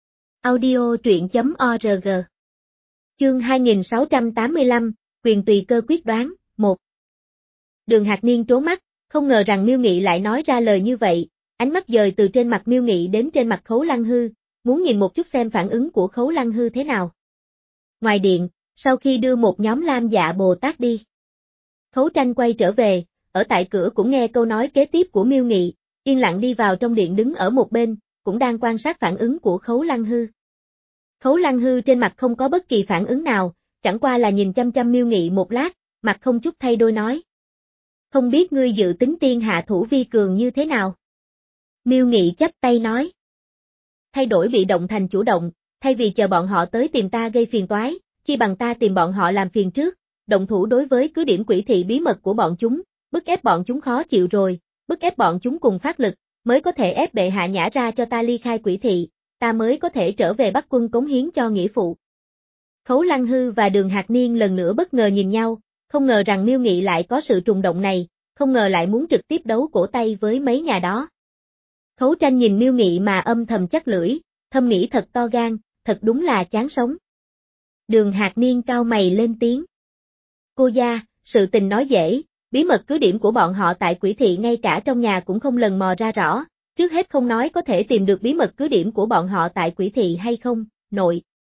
Speaker 1: Audio truyện chấm org Chương hai nghìn sáu trăm tám mươi lăm, quyền tùy cơ quyết đoán, một. Đường Hạc Niên trố mắt, không ngờ rằng Miêu Nghị lại nói ra lời như vậy, ánh mắt dời từ trên mặt Miêu Nghị đến trên mặt Khấu Lăng Hư, muốn nhìn một chút xem phản ứng của Khấu Lăng Hư thế nào. Ngoài điện, sau khi đưa một nhóm Lam Dạ Bồ Tát đi, Khấu Tranh quay trở về, ở tại cửa cũng nghe câu nói kế tiếp của Miêu Nghị, yên lặng đi vào trong điện đứng ở một bên, cũng đang quan sát phản ứng của Khấu Lăng Hư. Khấu Lăng Hư trên mặt không có bất kỳ phản ứng nào, chẳng qua là nhìn chăm chăm Miêu Nghị một lát, mặt không chút thay đổi nói. Không biết ngươi dự tính tiên hạ thủ vi cường như thế nào? Miêu Nghị chắp tay nói. Thay đổi bị động thành chủ động, thay vì chờ bọn họ tới tìm ta gây phiền toái, chi bằng ta tìm bọn họ làm phiền trước, động thủ đối với cứ điểm Quỷ thị bí mật của bọn chúng, bức ép bọn chúng khó chịu rồi, bức ép bọn chúng cùng phát lực, mới có thể ép bệ hạ nhả ra cho ta ly khai Quỷ thị, ta mới có thể trở về Bắc quân cống hiến cho nghĩa phụ. Khấu Lăng Hư và Đường Hạc Niên lần nữa bất ngờ nhìn nhau, không ngờ rằng Miêu Nghị lại có sự trùng động này, không ngờ lại muốn trực tiếp đấu cổ tay với mấy nhà đó. Khấu Tranh nhìn Miêu Nghị mà âm thầm chắc lưỡi, thầm nghĩ thật to gan, thật đúng là chán sống. Đường Hạc Niên cau mày lên tiếng. Cô gia, sự tình nói dễ, bí mật cứ điểm của bọn họ tại Quỷ thị ngay cả trong nhà cũng không lần mò ra rõ, trước hết không nói có thể tìm được bí mật cứ điểm của bọn họ tại Quỷ thị hay không, nội.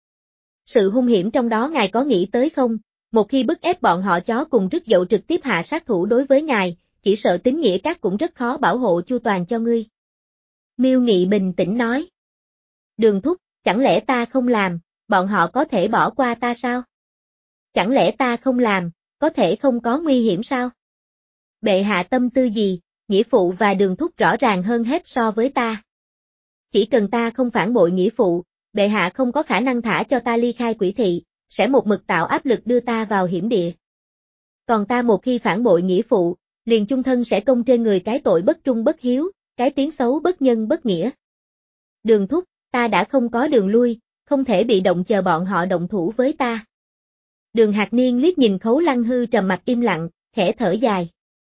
Speaker 1: Sự hung hiểm trong đó ngài có nghĩ tới không, một khi bức ép bọn họ chó cùng rứt dậu trực tiếp hạ sát thủ đối với ngài, chỉ sợ Tín Nghĩa Các cũng rất khó bảo hộ chu toàn cho ngươi. Miêu Nghị bình tĩnh nói. Đường thúc, chẳng lẽ ta không làm, bọn họ có thể bỏ qua ta sao? Chẳng lẽ ta không làm, có thể không có nguy hiểm sao? Bệ hạ tâm tư gì, nghĩa phụ và đường thúc rõ ràng hơn hết so với ta. Chỉ cần ta không phản bội nghĩa phụ, bệ hạ không có khả năng thả cho ta ly khai Quỷ thị, sẽ một mực tạo áp lực đưa ta vào hiểm địa. Còn ta một khi phản bội nghĩa phụ, liền chung thân sẽ công trên người cái tội bất trung bất hiếu, cái tiếng xấu bất nhân bất nghĩa. Đường thúc, ta đã không có đường lui, không thể bị động chờ bọn họ động thủ với ta. Đường Hạc Niên liếc nhìn Khấu Lăng Hư trầm mặt im lặng, khẽ thở dài.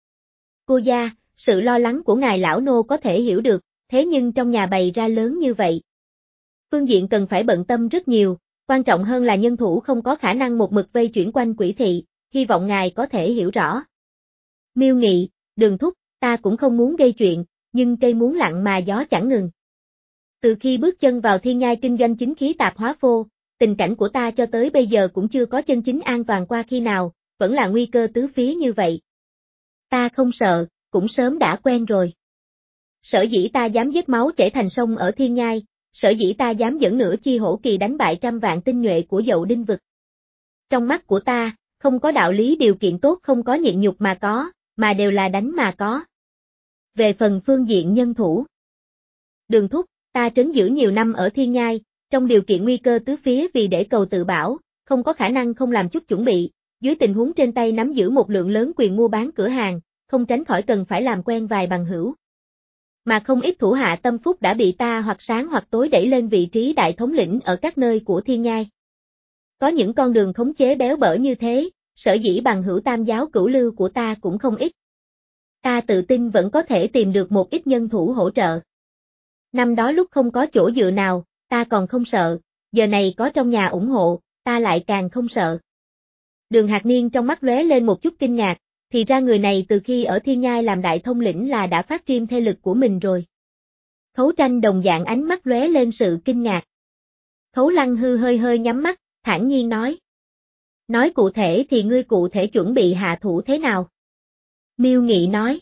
Speaker 1: Cô gia, sự lo lắng của ngài lão nô có thể hiểu được, thế nhưng trong nhà bày ra lớn như vậy. Phương diện cần phải bận tâm rất nhiều, quan trọng hơn là nhân thủ không có khả năng một mực vây chuyển quanh Quỷ thị, hy vọng ngài có thể hiểu rõ. Miêu Nghị, Đường thúc, ta cũng không muốn gây chuyện, nhưng cây muốn lặng mà gió chẳng ngừng. Từ khi bước chân vào thiên nhai kinh doanh chính khí tạp hóa phô, tình cảnh của ta cho tới bây giờ cũng chưa có chân chính an toàn qua khi nào, vẫn là nguy cơ tứ phía như vậy. Ta không sợ, cũng sớm đã quen rồi. Sở dĩ ta dám giết máu chảy thành sông ở thiên nhai, sở dĩ ta dám dẫn nửa chi hổ kỳ đánh bại trăm vạn tinh nhuệ của Dậu Đinh vực. Trong mắt của ta, không có đạo lý điều kiện tốt không có nhịn nhục mà có, mà đều là đánh mà có. Về phần phương diện nhân thủ, Đường thúc, ta trấn giữ nhiều năm ở thiên nhai, trong điều kiện nguy cơ tứ phía vì để cầu tự bảo, không có khả năng không làm chút chuẩn bị, dưới tình huống trên tay nắm giữ một lượng lớn quyền mua bán cửa hàng, không tránh khỏi cần phải làm quen vài bằng hữu. Mà không ít thủ hạ tâm phúc đã bị ta hoặc sáng hoặc tối đẩy lên vị trí đại thống lĩnh ở các nơi của thiên nhai. Có những con đường khống chế béo bở như thế, sở dĩ bằng hữu tam giáo cửu lưu của ta cũng không ít. Ta tự tin vẫn có thể tìm được một ít nhân thủ hỗ trợ. Năm đó lúc không có chỗ dựa nào, ta còn không sợ, giờ này có trong nhà ủng hộ, ta lại càng không sợ. Đường Hạc Niên trong mắt lóe lên một chút kinh ngạc, thì ra người này từ khi ở thiên nhai làm đại thông lĩnh là đã phát triển thế lực của mình rồi. Khấu Tranh đồng dạng ánh mắt lóe lên sự kinh ngạc. Khấu Lăng Hư hơi hơi nhắm mắt, thản nhiên nói. Nói cụ thể thì ngươi cụ thể chuẩn bị hạ thủ thế nào? Miêu Nghị nói.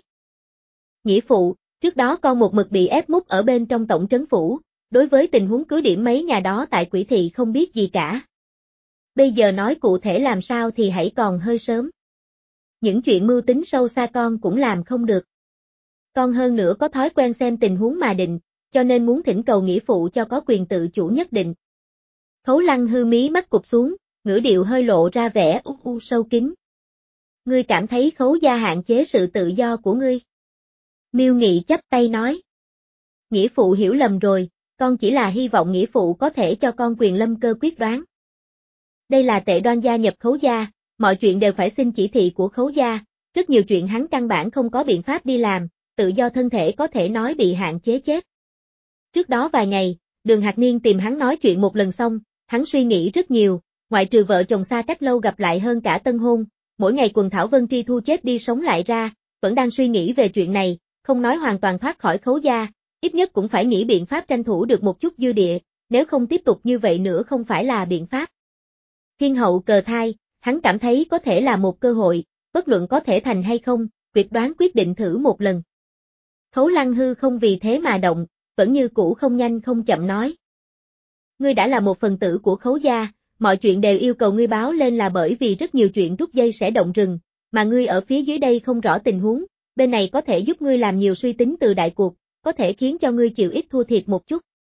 Speaker 1: Nghĩa phụ, trước đó con một mực bị ép mút ở bên trong tổng trấn phủ, đối với tình huống cứ điểm mấy nhà đó tại Quỷ Thị không biết gì cả. Bây giờ nói cụ thể làm sao thì hãy còn hơi sớm. Những chuyện mưu tính sâu xa con cũng làm không được. Con hơn nữa có thói quen xem tình huống mà định, cho nên muốn thỉnh cầu nghĩa phụ cho có quyền tự chủ nhất định. Khấu Lăng Hư mí mắt cụp xuống, ngữ điệu hơi lộ ra vẻ u u sâu kín. Ngươi cảm thấy Khấu gia hạn chế sự tự do của ngươi? Miêu Nghị chắp tay nói. Nghĩa phụ hiểu lầm rồi, con chỉ là hy vọng nghĩa phụ có thể cho con quyền lâm cơ quyết đoán. Đây là Tệ Đoan gia nhập Khấu gia, mọi chuyện đều phải xin chỉ thị của Khấu gia, rất nhiều chuyện hắn căn bản không có biện pháp đi làm, tự do thân thể có thể nói bị hạn chế chết. Trước đó vài ngày, Đường Hạc Niên tìm hắn nói chuyện một lần xong, hắn suy nghĩ rất nhiều, ngoại trừ vợ chồng xa cách lâu gặp lại hơn cả tân hôn, mỗi ngày quần thảo Vân Tri Thu chết đi sống lại ra, vẫn đang suy nghĩ về chuyện này, không nói hoàn toàn thoát khỏi Khấu gia, ít nhất cũng phải nghĩ biện pháp tranh thủ được một chút dư địa, nếu không tiếp tục như vậy nữa không phải là biện pháp. Thiên hậu cờ thai, hắn cảm thấy có thể là một cơ hội, bất luận có thể thành hay không, quyết đoán quyết định thử một lần. Khấu Lăng Hư không vì thế mà động, vẫn như cũ không nhanh không chậm nói. Ngươi đã là một phần tử của Khấu gia, mọi chuyện đều yêu cầu ngươi báo lên là bởi vì rất nhiều chuyện rút dây sẽ động rừng, mà ngươi ở phía dưới đây không rõ tình huống, bên này có thể giúp ngươi làm nhiều suy tính từ đại cuộc, có thể khiến cho ngươi chịu ít thua thiệt một chút.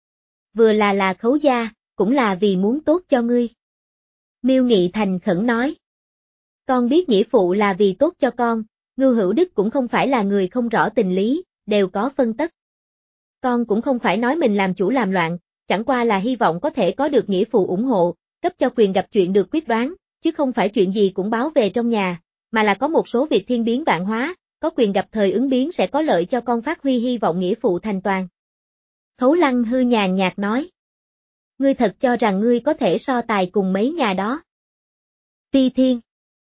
Speaker 1: Vừa là là Khấu gia, cũng là vì muốn tốt cho ngươi. Miêu Nghị thành khẩn nói. Con biết nghĩa phụ là vì tốt cho con, Ngưu Hữu Đức cũng không phải là người không rõ tình lý, đều có phân tất. Con cũng không phải nói mình làm chủ làm loạn, chẳng qua là hy vọng có thể có được nghĩa phụ ủng hộ, cấp cho quyền gặp chuyện được quyết đoán, chứ không phải chuyện gì cũng báo về trong nhà, mà là có một số việc thiên biến vạn hóa, có quyền gặp thời ứng biến sẽ có lợi cho con phát huy hy vọng nghĩa phụ thành toàn. Khấu Lăng Hư nhàn nhạt nói. Ngươi thật cho rằng ngươi có thể so tài cùng mấy nhà đó. Phi Thiên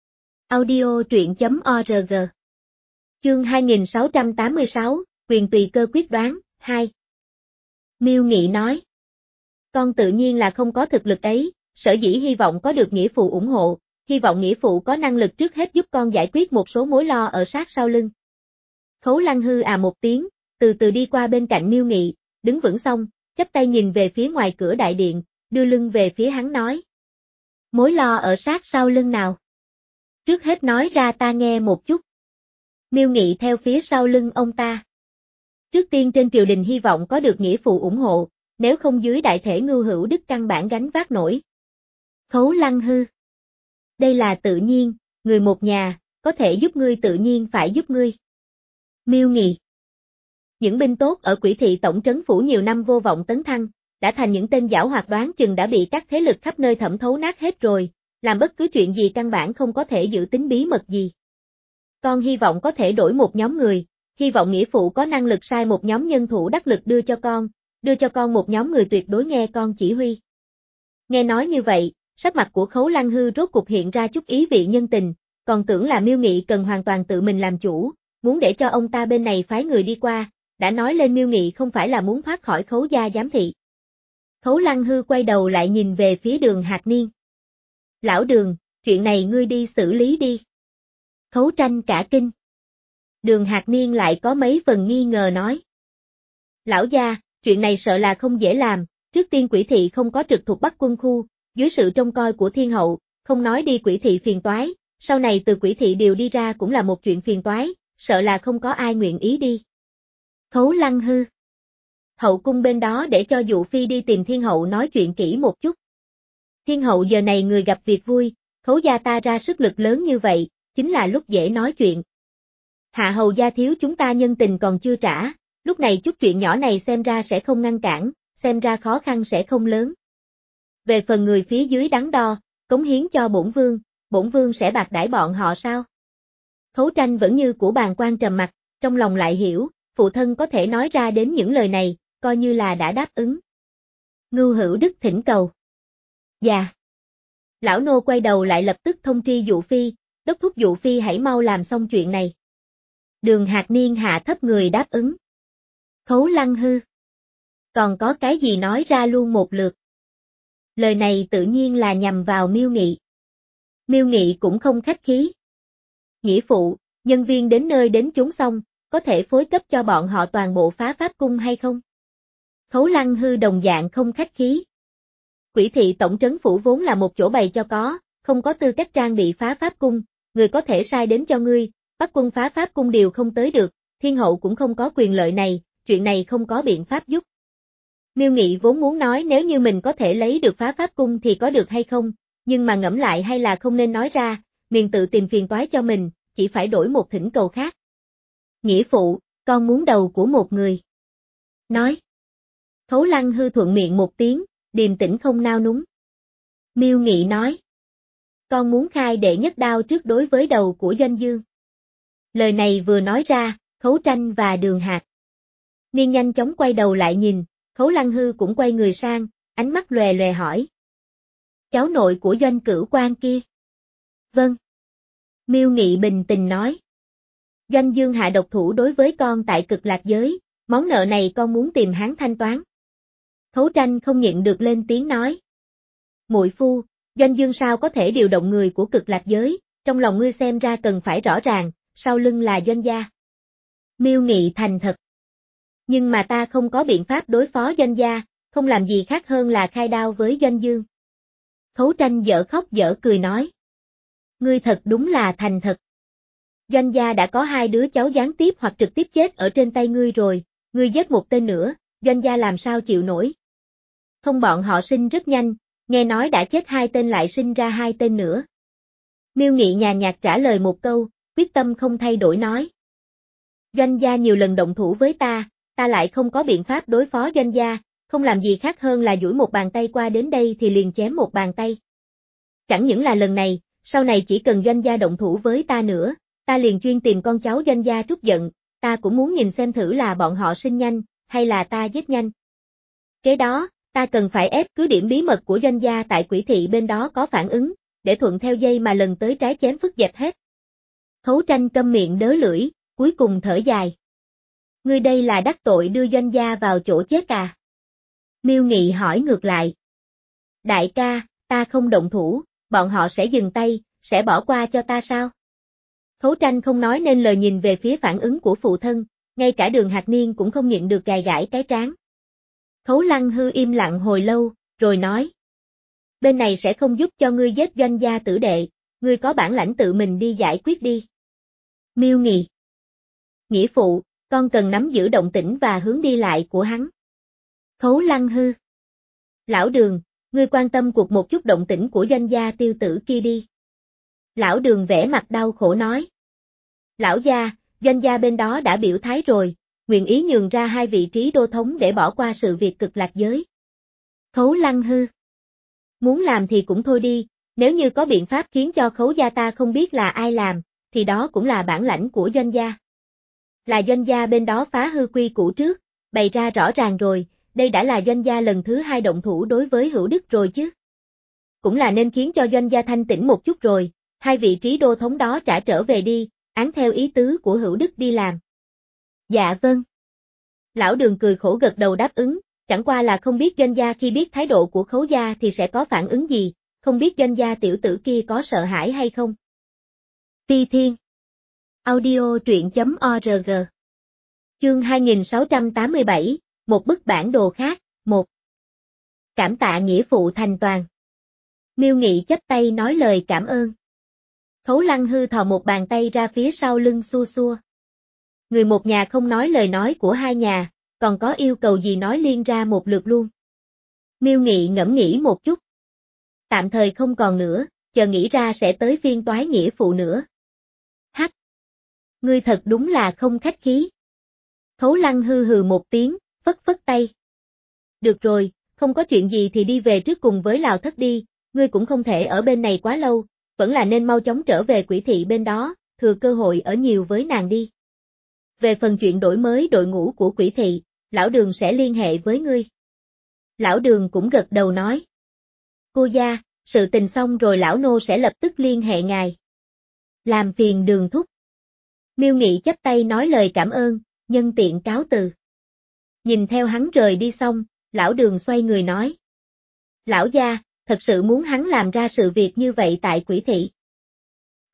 Speaker 1: Audio truyện chấm org Chương hai nghìn sáu trăm tám mươi sáu, quyền tùy cơ quyết đoán, hai. Miêu Nghị nói. Con tự nhiên là không có thực lực ấy, sở dĩ hy vọng có được nghĩa phụ ủng hộ, hy vọng nghĩa phụ có năng lực trước hết giúp con giải quyết một số mối lo ở sát sau lưng. Khấu Lăng Hư à một tiếng, từ từ đi qua bên cạnh Miêu Nghị, đứng vững xong, chắp tay nhìn về phía ngoài cửa đại điện, đưa lưng về phía hắn nói. Mối lo ở sát sau lưng nào? Trước hết nói ra ta nghe một chút. Miêu Nghị theo phía sau lưng ông ta. Trước tiên trên triều đình hy vọng có được nghĩa phụ ủng hộ, nếu không dưới đại thể Ngưu Hữu Đức căn bản gánh vác nổi. Khấu Lăng Hư. Đây là tự nhiên, người một nhà, có thể giúp ngươi tự nhiên phải giúp ngươi. Miêu Nghị. Những binh tốt ở Quỷ Thị tổng trấn phủ nhiều năm vô vọng tấn thăng, đã thành những tên giảo hoạt đoán chừng đã bị các thế lực khắp nơi thẩm thấu nát hết rồi, làm bất cứ chuyện gì căn bản không có thể giữ tính bí mật gì. Con hy vọng có thể đổi một nhóm người, hy vọng nghĩa phụ có năng lực sai một nhóm nhân thủ đắc lực đưa cho con, đưa cho con một nhóm người tuyệt đối nghe con chỉ huy. Nghe nói như vậy, sắc mặt của Khấu Lăng Hư rốt cục hiện ra chút ý vị nhân tình, còn tưởng là Miêu Nghị cần hoàn toàn tự mình làm chủ, muốn để cho ông ta bên này phái người đi qua, đã nói lên Miêu Nghị không phải là muốn thoát khỏi Khấu gia giám thị. Khấu Lăng Hư quay đầu lại nhìn về phía Đường Hạc Niên. Lão Đường, chuyện này ngươi đi xử lý đi. Khấu Tranh cả kinh. Đường Hạc Niên lại có mấy phần nghi ngờ nói. Lão gia, chuyện này sợ là không dễ làm, trước tiên Quỷ Thị không có trực thuộc Bắc quân khu, dưới sự trông coi của Thiên hậu, không nói đi Quỷ Thị phiền toái, sau này từ Quỷ Thị điều đi ra cũng là một chuyện phiền toái, sợ là không có ai nguyện ý đi. Khấu Lăng Hư. Hậu cung bên đó để cho Dụ Phi đi tìm Thiên hậu nói chuyện kỹ một chút. Thiên hậu giờ này người gặp việc vui, Khấu gia ta ra sức lực lớn như vậy, chính là lúc dễ nói chuyện. Hạ hầu gia thiếu chúng ta nhân tình còn chưa trả, lúc này chút chuyện nhỏ này xem ra sẽ không ngăn cản, xem ra khó khăn sẽ không lớn. Về phần người phía dưới đắn đo, cống hiến cho bổn vương, bổn vương sẽ bạc đãi bọn họ sao? Khấu Tranh vẫn như của bàn quan trầm mặt, trong lòng lại hiểu, phụ thân có thể nói ra đến những lời này, coi như là đã đáp ứng. Ngưu Hữu Đức thỉnh cầu. Dạ. Lão nô quay đầu lại lập tức thông tri Dụ Phi, đốc thúc Dụ Phi hãy mau làm xong chuyện này. Đường Hạc Niên hạ thấp người đáp ứng. Khấu Lăng Hư. Còn có cái gì nói ra luôn một lượt. Lời này tự nhiên là nhằm vào Miêu Nghị. Miêu Nghị cũng không khách khí. Nghĩa phụ, nhân viên đến nơi đến chốn xong, có thể phối cấp cho bọn họ toàn bộ phá pháp cung hay không? Khấu Lăng Hư đồng dạng không khách khí. Quỷ thị tổng trấn phủ vốn là một chỗ bày cho có, không có tư cách trang bị phá pháp cung, người có thể sai đến cho ngươi, bắt quân phá pháp cung đều không tới được, thiên hậu cũng không có quyền lợi này, chuyện này không có biện pháp giúp. Miêu Nghị vốn muốn nói nếu như mình có thể lấy được phá pháp cung thì có được hay không, nhưng mà ngẫm lại hay là không nên nói ra, miền tự tìm phiền toái cho mình, chỉ phải đổi một thỉnh cầu khác. Nghĩa phụ, con muốn đầu của một người. Nói. Khấu Lăng Hư thuận miệng một tiếng, điềm tĩnh không nao núng. Miêu Nghị nói. Con muốn khai đệ nhất đao trước đối với đầu của Doanh Dương. Lời này vừa nói ra, Khấu Tranh và Đường Hạc Niên nhanh chóng quay đầu lại nhìn, Khấu Lăng Hư cũng quay người sang, ánh mắt lòe lòe hỏi. Cháu nội của Doanh Cửu Quan kia. Vâng. Miêu Nghị bình tĩnh nói. Doanh Dương hạ độc thủ đối với con tại Cực Lạc giới, món nợ này con muốn tìm hắn thanh toán. Khấu Tranh không nhịn được lên tiếng nói. Muội phu, Doanh Dương sao có thể điều động người của Cực Lạc giới, trong lòng ngươi xem ra cần phải rõ ràng, sau lưng là Doanh gia. Miêu Nghị thành thật. Nhưng mà ta không có biện pháp đối phó Doanh gia, không làm gì khác hơn là khai đao với Doanh Dương. Khấu Tranh dở khóc dở cười nói. Ngươi thật đúng là thành thật. Doanh gia đã có hai đứa cháu gián tiếp hoặc trực tiếp chết ở trên tay ngươi rồi, ngươi giết một tên nữa, Doanh gia làm sao chịu nổi. Không bọn họ sinh rất nhanh, nghe nói đã chết hai tên lại sinh ra hai tên nữa. Miêu Nghị nhàn nhạt trả lời một câu, quyết tâm không thay đổi nói. Doanh gia nhiều lần động thủ với ta, ta lại không có biện pháp đối phó Doanh gia, không làm gì khác hơn là duỗi một bàn tay qua đến đây thì liền chém một bàn tay. Chẳng những là lần này, sau này chỉ cần Doanh gia động thủ với ta nữa, ta liền chuyên tìm con cháu Doanh gia trút giận, ta cũng muốn nhìn xem thử là bọn họ sinh nhanh, hay là ta giết nhanh. Kế đó, ta cần phải ép cứ điểm bí mật của Doanh gia tại Quỷ thị bên đó có phản ứng, để thuận theo dây mà lần tới trái chém phức dẹp hết. Khấu Tranh câm miệng đớ lưỡi, cuối cùng thở dài. Ngươi đây là đắc tội đưa Doanh gia vào chỗ chết à? Miêu Nghị hỏi ngược lại. Đại ca, ta không động thủ, bọn họ sẽ dừng tay, sẽ bỏ qua cho ta sao? Khấu Tranh không nói nên lời nhìn về phía phản ứng của phụ thân, ngay cả Đường Hạc Niên cũng không nhịn được gài gãi cái trán. Khấu Lăng Hư im lặng hồi lâu, rồi nói. Bên này sẽ không giúp cho ngươi giết Doanh gia tử đệ, ngươi có bản lãnh tự mình đi giải quyết đi. Miêu Nghị. Nghĩa phụ, con cần nắm giữ động tĩnh và hướng đi lại của hắn. Khấu Lăng Hư. Lão Đường, ngươi quan tâm cuộc một chút động tĩnh của Doanh gia tiêu tử kia đi. Lão Đường vẻ mặt đau khổ nói. Lão gia, Doanh gia bên đó đã biểu thái rồi, nguyện ý nhường ra hai vị trí đô thống để bỏ qua sự việc Cực Lạc giới. Khấu Lăng Hư. Muốn làm thì cũng thôi đi, nếu như có biện pháp khiến cho Khấu gia ta không biết là ai làm, thì đó cũng là bản lãnh của Doanh gia. Là Doanh gia bên đó phá hư quy củ trước, bày ra rõ ràng rồi, đây đã là Doanh gia lần thứ hai động thủ đối với Hữu Đức rồi chứ. Cũng là nên khiến cho Doanh gia thanh tĩnh một chút rồi, hai vị trí đô thống đó trả trở về đi, án theo ý tứ của Hữu Đức đi làm. Dạ vâng. Lão Đường cười khổ gật đầu đáp ứng, chẳng qua là không biết Doanh gia khi biết thái độ của Khấu gia thì sẽ có phản ứng gì, không biết Doanh gia tiểu tử kia có sợ hãi hay không. Phi Thiên. Audio truyện chấm org. Chương hai nghìn sáu trăm tám mươi bảy, một bức bản đồ khác, một. Cảm tạ nghĩa phụ thành toàn. Miêu Nghị chắp tay nói lời cảm ơn. Khấu Lăng Hư thò một bàn tay ra phía sau lưng xua xua. Người một nhà không nói lời nói của hai nhà, còn có yêu cầu gì nói liên ra một lượt luôn. Miêu Nghị ngẫm nghĩ một chút. Tạm thời không còn nữa, chờ nghĩ ra sẽ tới phiên toái nghĩa phụ nữa. Hắc! Ngươi thật đúng là không khách khí. Khấu Lăng hư hừ một tiếng, phất phất tay. Được rồi, không có chuyện gì thì đi về trước cùng với Lào Thất đi, ngươi cũng không thể ở bên này quá lâu, vẫn là nên mau chóng trở về Quỷ thị bên đó, thừa cơ hội ở nhiều với nàng đi. Về phần chuyện đổi mới đội ngũ của Quỷ thị, Lão Đường sẽ liên hệ với ngươi. Lão Đường cũng gật đầu nói. Cô gia, sự tình xong rồi lão nô sẽ lập tức liên hệ ngài. Làm phiền Đường thúc. Miêu Nghị chắp tay nói lời cảm ơn, nhân tiện cáo từ. Nhìn theo hắn rời đi xong, Lão Đường xoay người nói. Lão gia, thật sự muốn hắn làm ra sự việc như vậy tại Quỷ thị.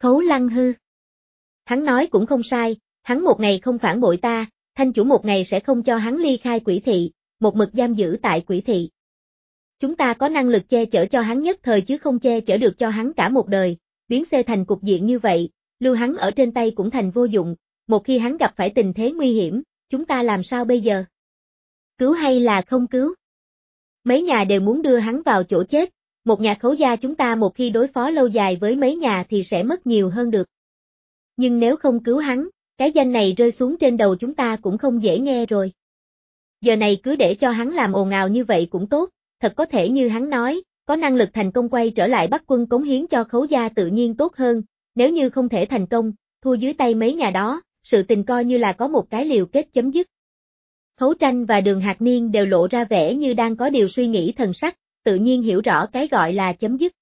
Speaker 1: Khấu Lăng Hư. Hắn nói cũng không sai, hắn một ngày không phản bội ta, thanh chủ một ngày sẽ không cho hắn ly khai Quỷ thị, một mực giam giữ tại Quỷ thị. Chúng ta có năng lực che chở cho hắn nhất thời chứ không che chở được cho hắn cả một đời, biến xê thành cục diện như vậy, lưu hắn ở trên tay cũng thành vô dụng, một khi hắn gặp phải tình thế nguy hiểm, chúng ta làm sao bây giờ? Cứu hay là không cứu? Mấy nhà đều muốn đưa hắn vào chỗ chết, một nhà Khấu gia chúng ta một khi đối phó lâu dài với mấy nhà thì sẽ mất nhiều hơn được. Nhưng nếu không cứu hắn, cái danh này rơi xuống trên đầu chúng ta cũng không dễ nghe rồi. Giờ này cứ để cho hắn làm ồn ào như vậy cũng tốt, thật có thể như hắn nói, có năng lực thành công quay trở lại Bắc quân cống hiến cho Khấu gia tự nhiên tốt hơn, nếu như không thể thành công, thua dưới tay mấy nhà đó, sự tình coi như là có một cái liều kết chấm dứt. Khấu Tranh và Đường Hạc Niên đều lộ ra vẻ như đang có điều suy nghĩ thần sắc, tự nhiên hiểu rõ cái gọi là chấm dứt.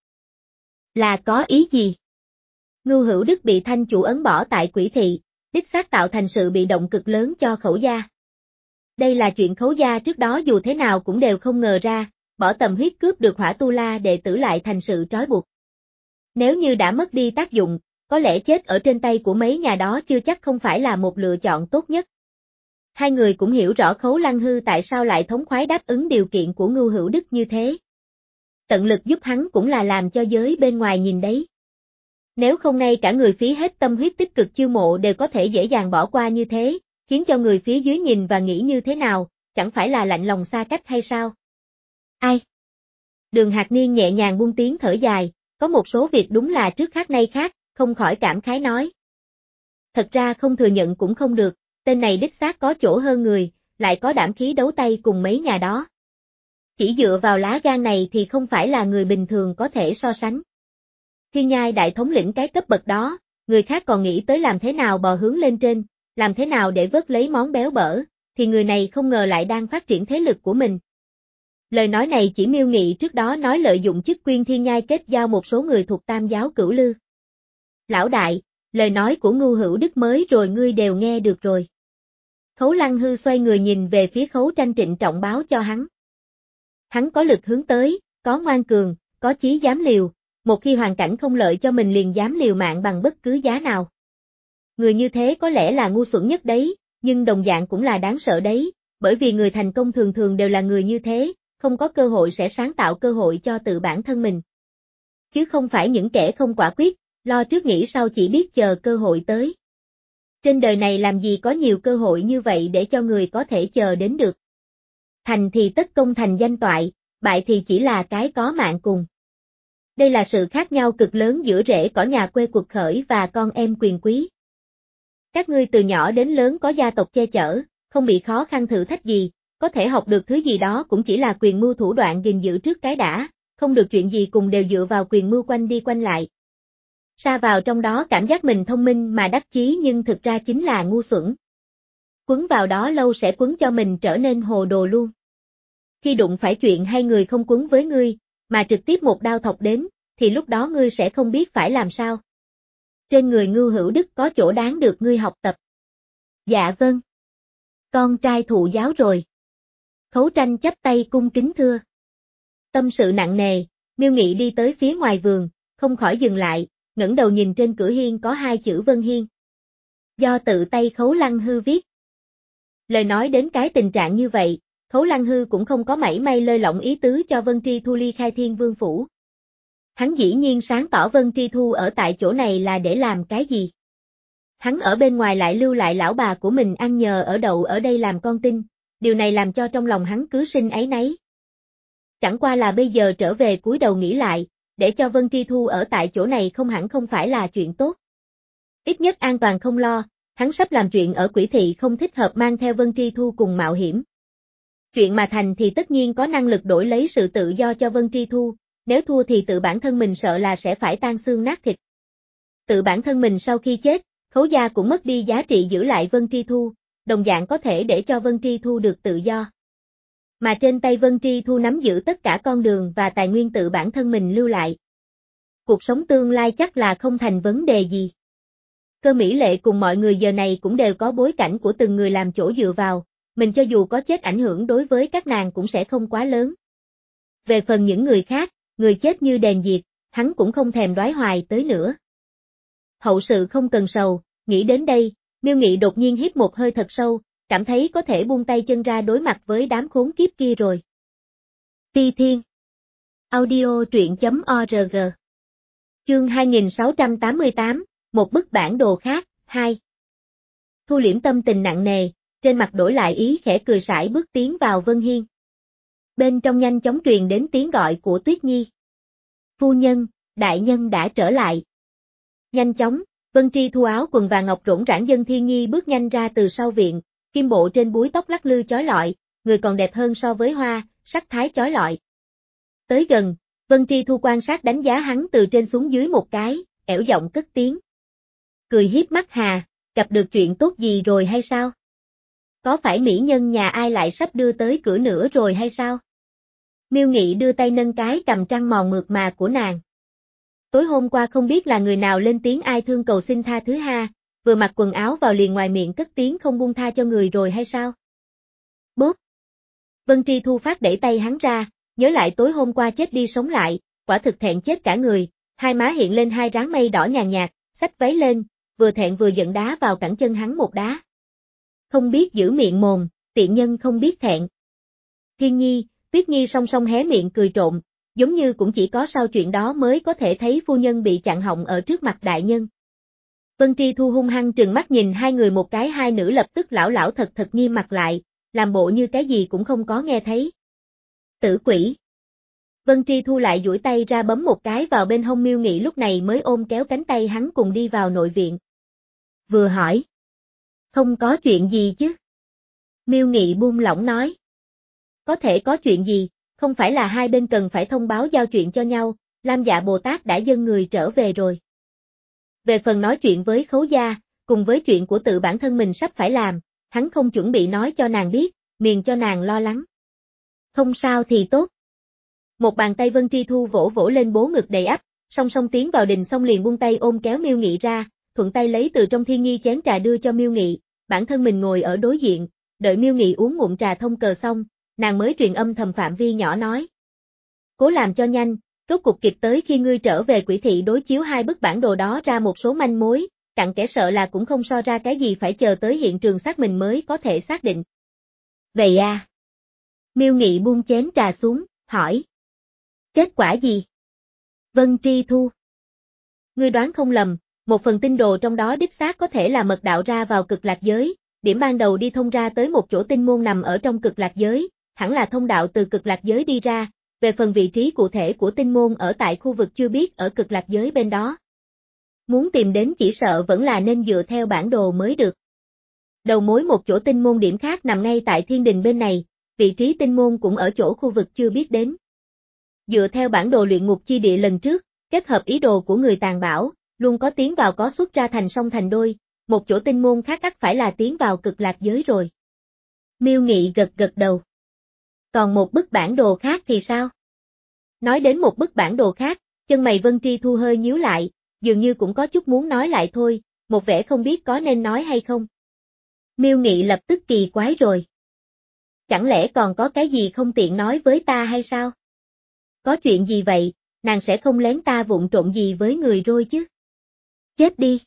Speaker 1: Là có ý gì? Ngưu Hữu Đức bị thanh chủ ấn bỏ tại Quỷ thị, đích xác tạo thành sự bị động cực lớn cho Khấu gia. Đây là chuyện Khấu gia trước đó dù thế nào cũng đều không ngờ ra, bỏ tầm huyết cướp được Hỏa Tu La đệ tử lại thành sự trói buộc. Nếu như đã mất đi tác dụng, có lẽ chết ở trên tay của mấy nhà đó chưa chắc không phải là một lựa chọn tốt nhất. Hai người cũng hiểu rõ Khấu Lăng Hư tại sao lại thống khoái đáp ứng điều kiện của Ngưu Hữu Đức như thế. Tận lực giúp hắn cũng là làm cho giới bên ngoài nhìn đấy. Nếu không ngay cả người phía hết tâm huyết tích cực chiêu mộ đều có thể dễ dàng bỏ qua như thế, khiến cho người phía dưới nhìn và nghĩ như thế nào, chẳng phải là lạnh lòng xa cách hay sao? Ai? Đường Hạc Niên nhẹ nhàng buông tiếng thở dài, có một số việc đúng là trước khác nay khác, không khỏi cảm khái nói. Thật ra không thừa nhận cũng không được, tên này đích xác có chỗ hơn người, lại có đảm khí đấu tay cùng mấy nhà đó. Chỉ dựa vào lá gan này thì không phải là người bình thường có thể so sánh. Thiên Nhai đại thống lĩnh cái cấp bậc đó, người khác còn nghĩ tới làm thế nào bò hướng lên trên, làm thế nào để vớt lấy món béo bở, thì người này không ngờ lại đang phát triển thế lực của mình. Lời nói này chỉ Miêu Nghị trước đó nói lợi dụng chức quyền Thiên Nhai kết giao một số người thuộc Tam giáo Cửu Lư. Lão đại, lời nói của Ngưu Hữu Đức mới rồi ngươi đều nghe được rồi. Khấu Lăng Hư xoay người nhìn về phía Khấu Tranh trịnh trọng báo cho hắn. Hắn có lực hướng tới, có ngoan cường, có chí dám liều, một khi hoàn cảnh không lợi cho mình liền dám liều mạng bằng bất cứ giá nào. Người như thế có lẽ là ngu xuẩn nhất đấy, nhưng đồng dạng cũng là đáng sợ đấy, bởi vì người thành công thường thường đều là người như thế, không có cơ hội sẽ sáng tạo cơ hội cho tự bản thân mình. Chứ không phải những kẻ không quả quyết, lo trước nghĩ sau chỉ biết chờ cơ hội tới. Trên đời này làm gì có nhiều cơ hội như vậy để cho người có thể chờ đến được. Thành thì tất công thành danh toại, bại thì chỉ là cái có mạng cùng. Đây là sự khác nhau cực lớn giữa rễ cỏ nhà quê quật khởi và con em quyền quý. Các ngươi từ nhỏ đến lớn có gia tộc che chở, không bị khó khăn thử thách gì, có thể học được thứ gì đó cũng chỉ là quyền mưu thủ đoạn gìn giữ trước cái đã, không được chuyện gì cùng đều dựa vào quyền mưu quanh đi quanh lại. Sa vào trong đó cảm giác mình thông minh mà đắc chí nhưng thực ra chính là ngu xuẩn. Quấn vào đó lâu sẽ quấn cho mình trở nên hồ đồ luôn. Khi đụng phải chuyện hay người không quấn với ngươi, mà trực tiếp một đao thọc đến, thì lúc đó ngươi sẽ không biết phải làm sao. Trên người Ngưu Hữu Đức có chỗ đáng được ngươi học tập. Dạ vâng. Con trai thụ giáo rồi. Khấu Tranh chắp tay cung kính thưa. Tâm sự nặng nề, Miêu Nghị đi tới phía ngoài vườn, không khỏi dừng lại, ngẩng đầu nhìn trên cửa hiên có hai chữ Vân Hiên. Do tự tay Khấu Lăng Hư viết. Lời nói đến cái tình trạng như vậy, Khấu Lăng Hư cũng không có mảy may lơi lỏng ý tứ cho Vân Tri Thu ly khai Thiên Vương phủ. Hắn dĩ nhiên sáng tỏ Vân Tri Thu ở tại chỗ này là để làm cái gì. Hắn ở bên ngoài lại lưu lại lão bà của mình ăn nhờ ở đậu ở đây làm con tin, điều này làm cho trong lòng hắn cứ sinh áy náy. Chẳng qua là bây giờ trở về cúi đầu nghĩ lại, để cho Vân Tri Thu ở tại chỗ này không hẳn không phải là chuyện tốt. Ít nhất an toàn không lo, hắn sắp làm chuyện ở Quỷ thị không thích hợp mang theo Vân Tri Thu cùng mạo hiểm. Chuyện mà thành thì tất nhiên có năng lực đổi lấy sự tự do cho Vân Tri Thu, nếu thua thì tự bản thân mình sợ là sẽ phải tan xương nát thịt. Tự bản thân mình sau khi chết, Khấu gia cũng mất đi giá trị giữ lại Vân Tri Thu, đồng dạng có thể để cho Vân Tri Thu được tự do. Mà trên tay Vân Tri Thu nắm giữ tất cả con đường và tài nguyên tự bản thân mình lưu lại. Cuộc sống tương lai chắc là không thành vấn đề gì. Cơ Mỹ Lệ cùng mọi người giờ này cũng đều có bối cảnh của từng người làm chỗ dựa vào, mình cho dù có chết ảnh hưởng đối với các nàng cũng sẽ không quá lớn. Về phần những người khác, người chết như đèn diệt, hắn cũng không thèm đoái hoài tới nữa. hậu sự không cần sầu, nghĩ đến đây, Miêu Nghị đột nhiên hít một hơi thật sâu, cảm thấy có thể buông tay chân ra đối mặt với đám khốn kiếp kia rồi. Phi Thiên Audio truyện chấm org Chương hai nghìn sáu trăm tám mươi tám, một bức bản đồ khác, hai. Thu liễm tâm tình nặng nề, trên mặt đổi lại ý khẽ cười sải bước tiến vào Vân Hiên. Bên trong nhanh chóng truyền đến tiếng gọi của Tuyết Nhi. Phu nhân, đại nhân đã trở lại. Nhanh chóng, Vân Tri Thu áo quần và ngọc rỗng rãng Dân Thiên Nhi bước nhanh ra từ sau viện, kim bộ trên búi tóc lắc lư chói lọi, người còn đẹp hơn so với hoa, sắc thái chói lọi. Tới gần, Vân Tri Thu quan sát đánh giá hắn từ trên xuống dưới một cái, ẻo giọng cất tiếng. Cười hiếp mắt hà, gặp được chuyện tốt gì rồi hay sao? Có phải mỹ nhân nhà ai lại sắp đưa tới cửa nữa rồi hay sao? Miêu Nghị đưa tay nâng cái cầm trăng mòn mượt mà của nàng. Tối hôm qua không biết là người nào lên tiếng ai thương cầu xin tha thứ ha, vừa mặc quần áo vào liền ngoài miệng cất tiếng không buông tha cho người rồi hay sao? Bốp! Vân Tri Thu phát đẩy tay hắn ra, nhớ lại tối hôm qua chết đi sống lại, quả thực thẹn chết cả người, hai má hiện lên hai ráng mây đỏ nhàn nhạt, xách váy lên, vừa thẹn vừa giận đá vào cẳng chân hắn một đá. Không biết giữ miệng mồm, tiện nhân không biết thẹn. Thiên Nhi, Tuyết Nhi song song hé miệng cười trộm, giống như cũng chỉ có sau chuyện đó mới có thể thấy phu nhân bị chặn họng ở trước mặt đại nhân. Vân Tri Thu hung hăng trừng mắt nhìn hai người một cái, hai nữ lập tức lão lão thật thật nghiêm mặt lại, làm bộ như cái gì cũng không có nghe thấy. Tử quỷ! Vân Tri Thu lại duỗi tay ra bấm một cái vào bên hông Miêu Nghị, lúc này mới ôm kéo cánh tay hắn cùng đi vào nội viện. Vừa hỏi. Không có chuyện gì chứ? Miêu Nghị buông lỏng nói. Có thể có chuyện gì, không phải là hai bên cần phải thông báo giao chuyện cho nhau, Lam Dạ Bồ Tát đã dâng người trở về rồi. Về phần nói chuyện với Khấu gia, cùng với chuyện của tự bản thân mình sắp phải làm, hắn không chuẩn bị nói cho nàng biết, miền cho nàng lo lắng. Không sao thì tốt. Một bàn tay Vân Tri Thu vỗ vỗ lên bố ngực đầy ắp, song song tiến vào đình xong liền buông tay ôm kéo Miêu Nghị ra, thuận tay lấy từ trong Thiên Nghi chén trà đưa cho Miêu Nghị, bản thân mình ngồi ở đối diện, đợi Miêu Nghị uống ngụm trà thông cờ xong, nàng mới truyền âm thầm phạm vi nhỏ nói. Cố làm cho nhanh, rốt cục kịp tới khi ngươi trở về Quỷ thị đối chiếu hai bức bản đồ đó ra một số manh mối, cặn kẽ sợ là cũng không so ra cái gì, phải chờ tới hiện trường xác mình mới có thể xác định. Vậy à? Miêu Nghị buông chén trà xuống, hỏi. Kết quả gì? Vân Tri Thu. Ngươi đoán không lầm, một phần tinh đồ trong đó đích xác có thể là mật đạo ra vào cực lạc giới, điểm ban đầu đi thông ra tới một chỗ tinh môn nằm ở trong cực lạc giới, hẳn là thông đạo từ cực lạc giới đi ra, về phần vị trí cụ thể của tinh môn ở tại khu vực chưa biết ở cực lạc giới bên đó. Muốn tìm đến chỉ sợ vẫn là nên dựa theo bản đồ mới được. Đầu mối một chỗ tinh môn điểm khác nằm ngay tại thiên đình bên này, vị trí tinh môn cũng ở chỗ khu vực chưa biết đến. Dựa theo bản đồ luyện ngục chi địa lần trước, kết hợp ý đồ của người tàn bảo, luôn có tiến vào có xuất ra thành song thành đôi, một chỗ tinh môn khác ắt phải là tiến vào cực lạc giới rồi. Miêu Nghị gật gật đầu. Còn một bức bản đồ khác thì sao? Nói đến một bức bản đồ khác, chân mày Vân Tri Thu hơi nhíu lại, dường như cũng có chút muốn nói lại thôi, một vẻ không biết có nên nói hay không. Miêu Nghị lập tức kỳ quái rồi. Chẳng lẽ còn có cái gì không tiện nói với ta hay sao? Có chuyện gì vậy, nàng sẽ không lén ta vụng trộn gì với người rồi chứ? Chết đi!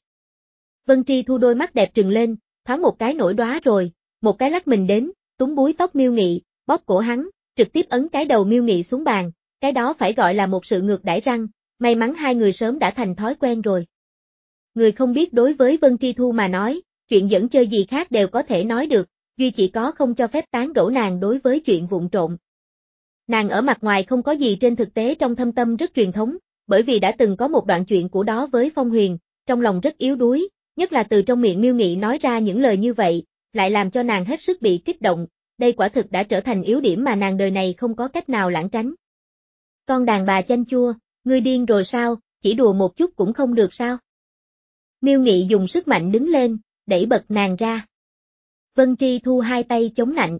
Speaker 1: Vân Tri Thu đôi mắt đẹp trừng lên, thoáng một cái nổi đóa rồi, một cái lắc mình đến, túm búi tóc Miêu Nghị, bóp cổ hắn, trực tiếp ấn cái đầu Miêu Nghị xuống bàn, cái đó phải gọi là một sự ngược đãi răng, may mắn hai người sớm đã thành thói quen rồi. Người không biết đối với Vân Tri Thu mà nói, chuyện dẫn chơi gì khác đều có thể nói được, duy chỉ có không cho phép tán gẫu nàng đối với chuyện vụng trộn. Nàng ở mặt ngoài không có gì, trên thực tế trong thâm tâm rất truyền thống, bởi vì đã từng có một đoạn chuyện của đó với Phong Huyền, trong lòng rất yếu đuối, nhất là từ trong miệng Miêu Nghị nói ra những lời như vậy, lại làm cho nàng hết sức bị kích động, đây quả thực đã trở thành yếu điểm mà nàng đời này không có cách nào lảng tránh. Con đàn bà chanh chua, ngươi điên rồi sao, chỉ đùa một chút cũng không được sao? Miêu Nghị dùng sức mạnh đứng lên, đẩy bật nàng ra. Vân Tri Thu hai tay chống nạnh.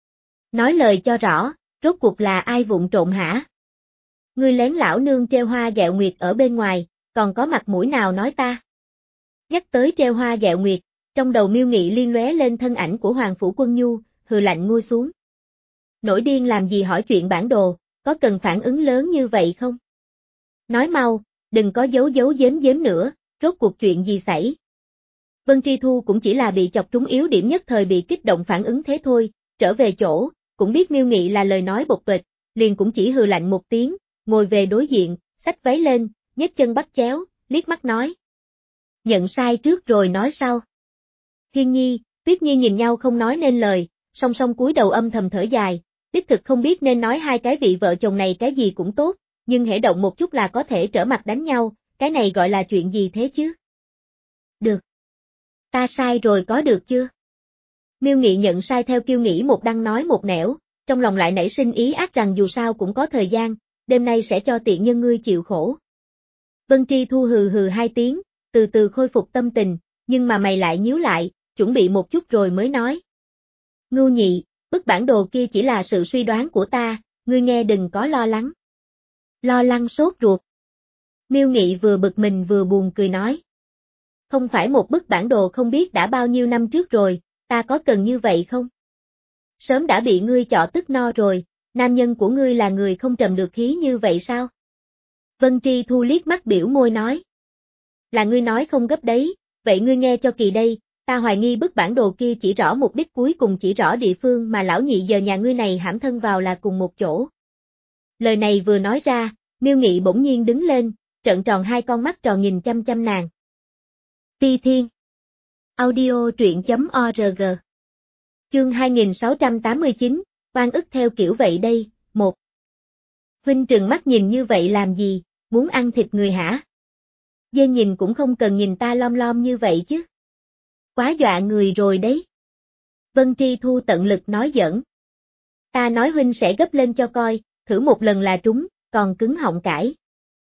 Speaker 1: Nói lời cho rõ, rốt cuộc là ai vụng trộn hả? Ngươi lén lão nương treo hoa gẹo nguyệt ở bên ngoài, còn có mặt mũi nào nói ta? Nhắc tới treo hoa gẹo nguyệt, trong đầu Miêu Nghị liên lóe lên thân ảnh của Hoàng Phủ Quân Nhu, hừ lạnh ngôi xuống. Nổi điên làm gì hỏi chuyện bản đồ, có cần phản ứng lớn như vậy không? Nói mau, đừng có giấu giấu giếm giếm nữa, rốt cuộc chuyện gì xảy. Vân Tri Thu cũng chỉ là bị chọc trúng yếu điểm nhất thời bị kích động phản ứng thế thôi, trở về chỗ, cũng biết Miêu Nghị là lời nói bộc bệch, liền cũng chỉ hừ lạnh một tiếng, ngồi về đối diện, xách váy lên, nhấc chân bắt chéo, liếc mắt nói. Nhận sai trước rồi nói sau. Thiên Nhi, Tuyết Nhi nhìn nhau không nói nên lời, song song cúi đầu âm thầm thở dài, đích thực không biết nên nói hai cái vị vợ chồng này cái gì cũng tốt, nhưng hễ động một chút là có thể trở mặt đánh nhau, cái này gọi là chuyện gì thế chứ? Được. Ta sai rồi có được chưa? Miêu Nghị nhận sai theo kiêu nghĩ một đăng nói một nẻo, trong lòng lại nảy sinh ý ác rằng dù sao cũng có thời gian, đêm nay sẽ cho tiện nhân ngươi chịu khổ. Vân Tri Thu hừ hừ hai tiếng, từ từ khôi phục tâm tình, nhưng mà mày lại nhíu lại, chuẩn bị một chút rồi mới nói. Ngưu Nhị, bức bản đồ kia chỉ là sự suy đoán của ta, ngươi nghe đừng có lo lắng. Lo lắng sốt ruột. Miêu Nghị vừa bực mình vừa buồn cười nói. Không phải một bức bản đồ không biết đã bao nhiêu năm trước rồi, ta có cần như vậy không? Sớm đã bị ngươi chọ tức no rồi, nam nhân của ngươi là người không trầm được khí như vậy sao? Vân Tri Thu liếc mắt biểu môi nói. Là ngươi nói không gấp đấy, vậy ngươi nghe cho kỳ đây, ta hoài nghi bức bản đồ kia chỉ rõ mục đích cuối cùng chỉ rõ địa phương mà lão nhị giờ nhà ngươi này hãm thân vào là cùng một chỗ. Lời này vừa nói ra, Miêu Nghị bỗng nhiên đứng lên, trợn tròn hai con mắt tròn nhìn chăm chăm nàng. Phi Thiên. Audio truyện.org. Chương hai nghìn sáu trăm tám mươi chín, oan ức theo kiểu vậy đây, một. Huynh trừng mắt nhìn như vậy làm gì, muốn ăn thịt người hả? Dê nhìn cũng không cần nhìn ta lom lom như vậy chứ. Quá dọa người rồi đấy. Vân Tri Thu tận lực nói giỡn. Ta nói huynh sẽ gấp lên cho coi, thử một lần là trúng, còn cứng họng cãi.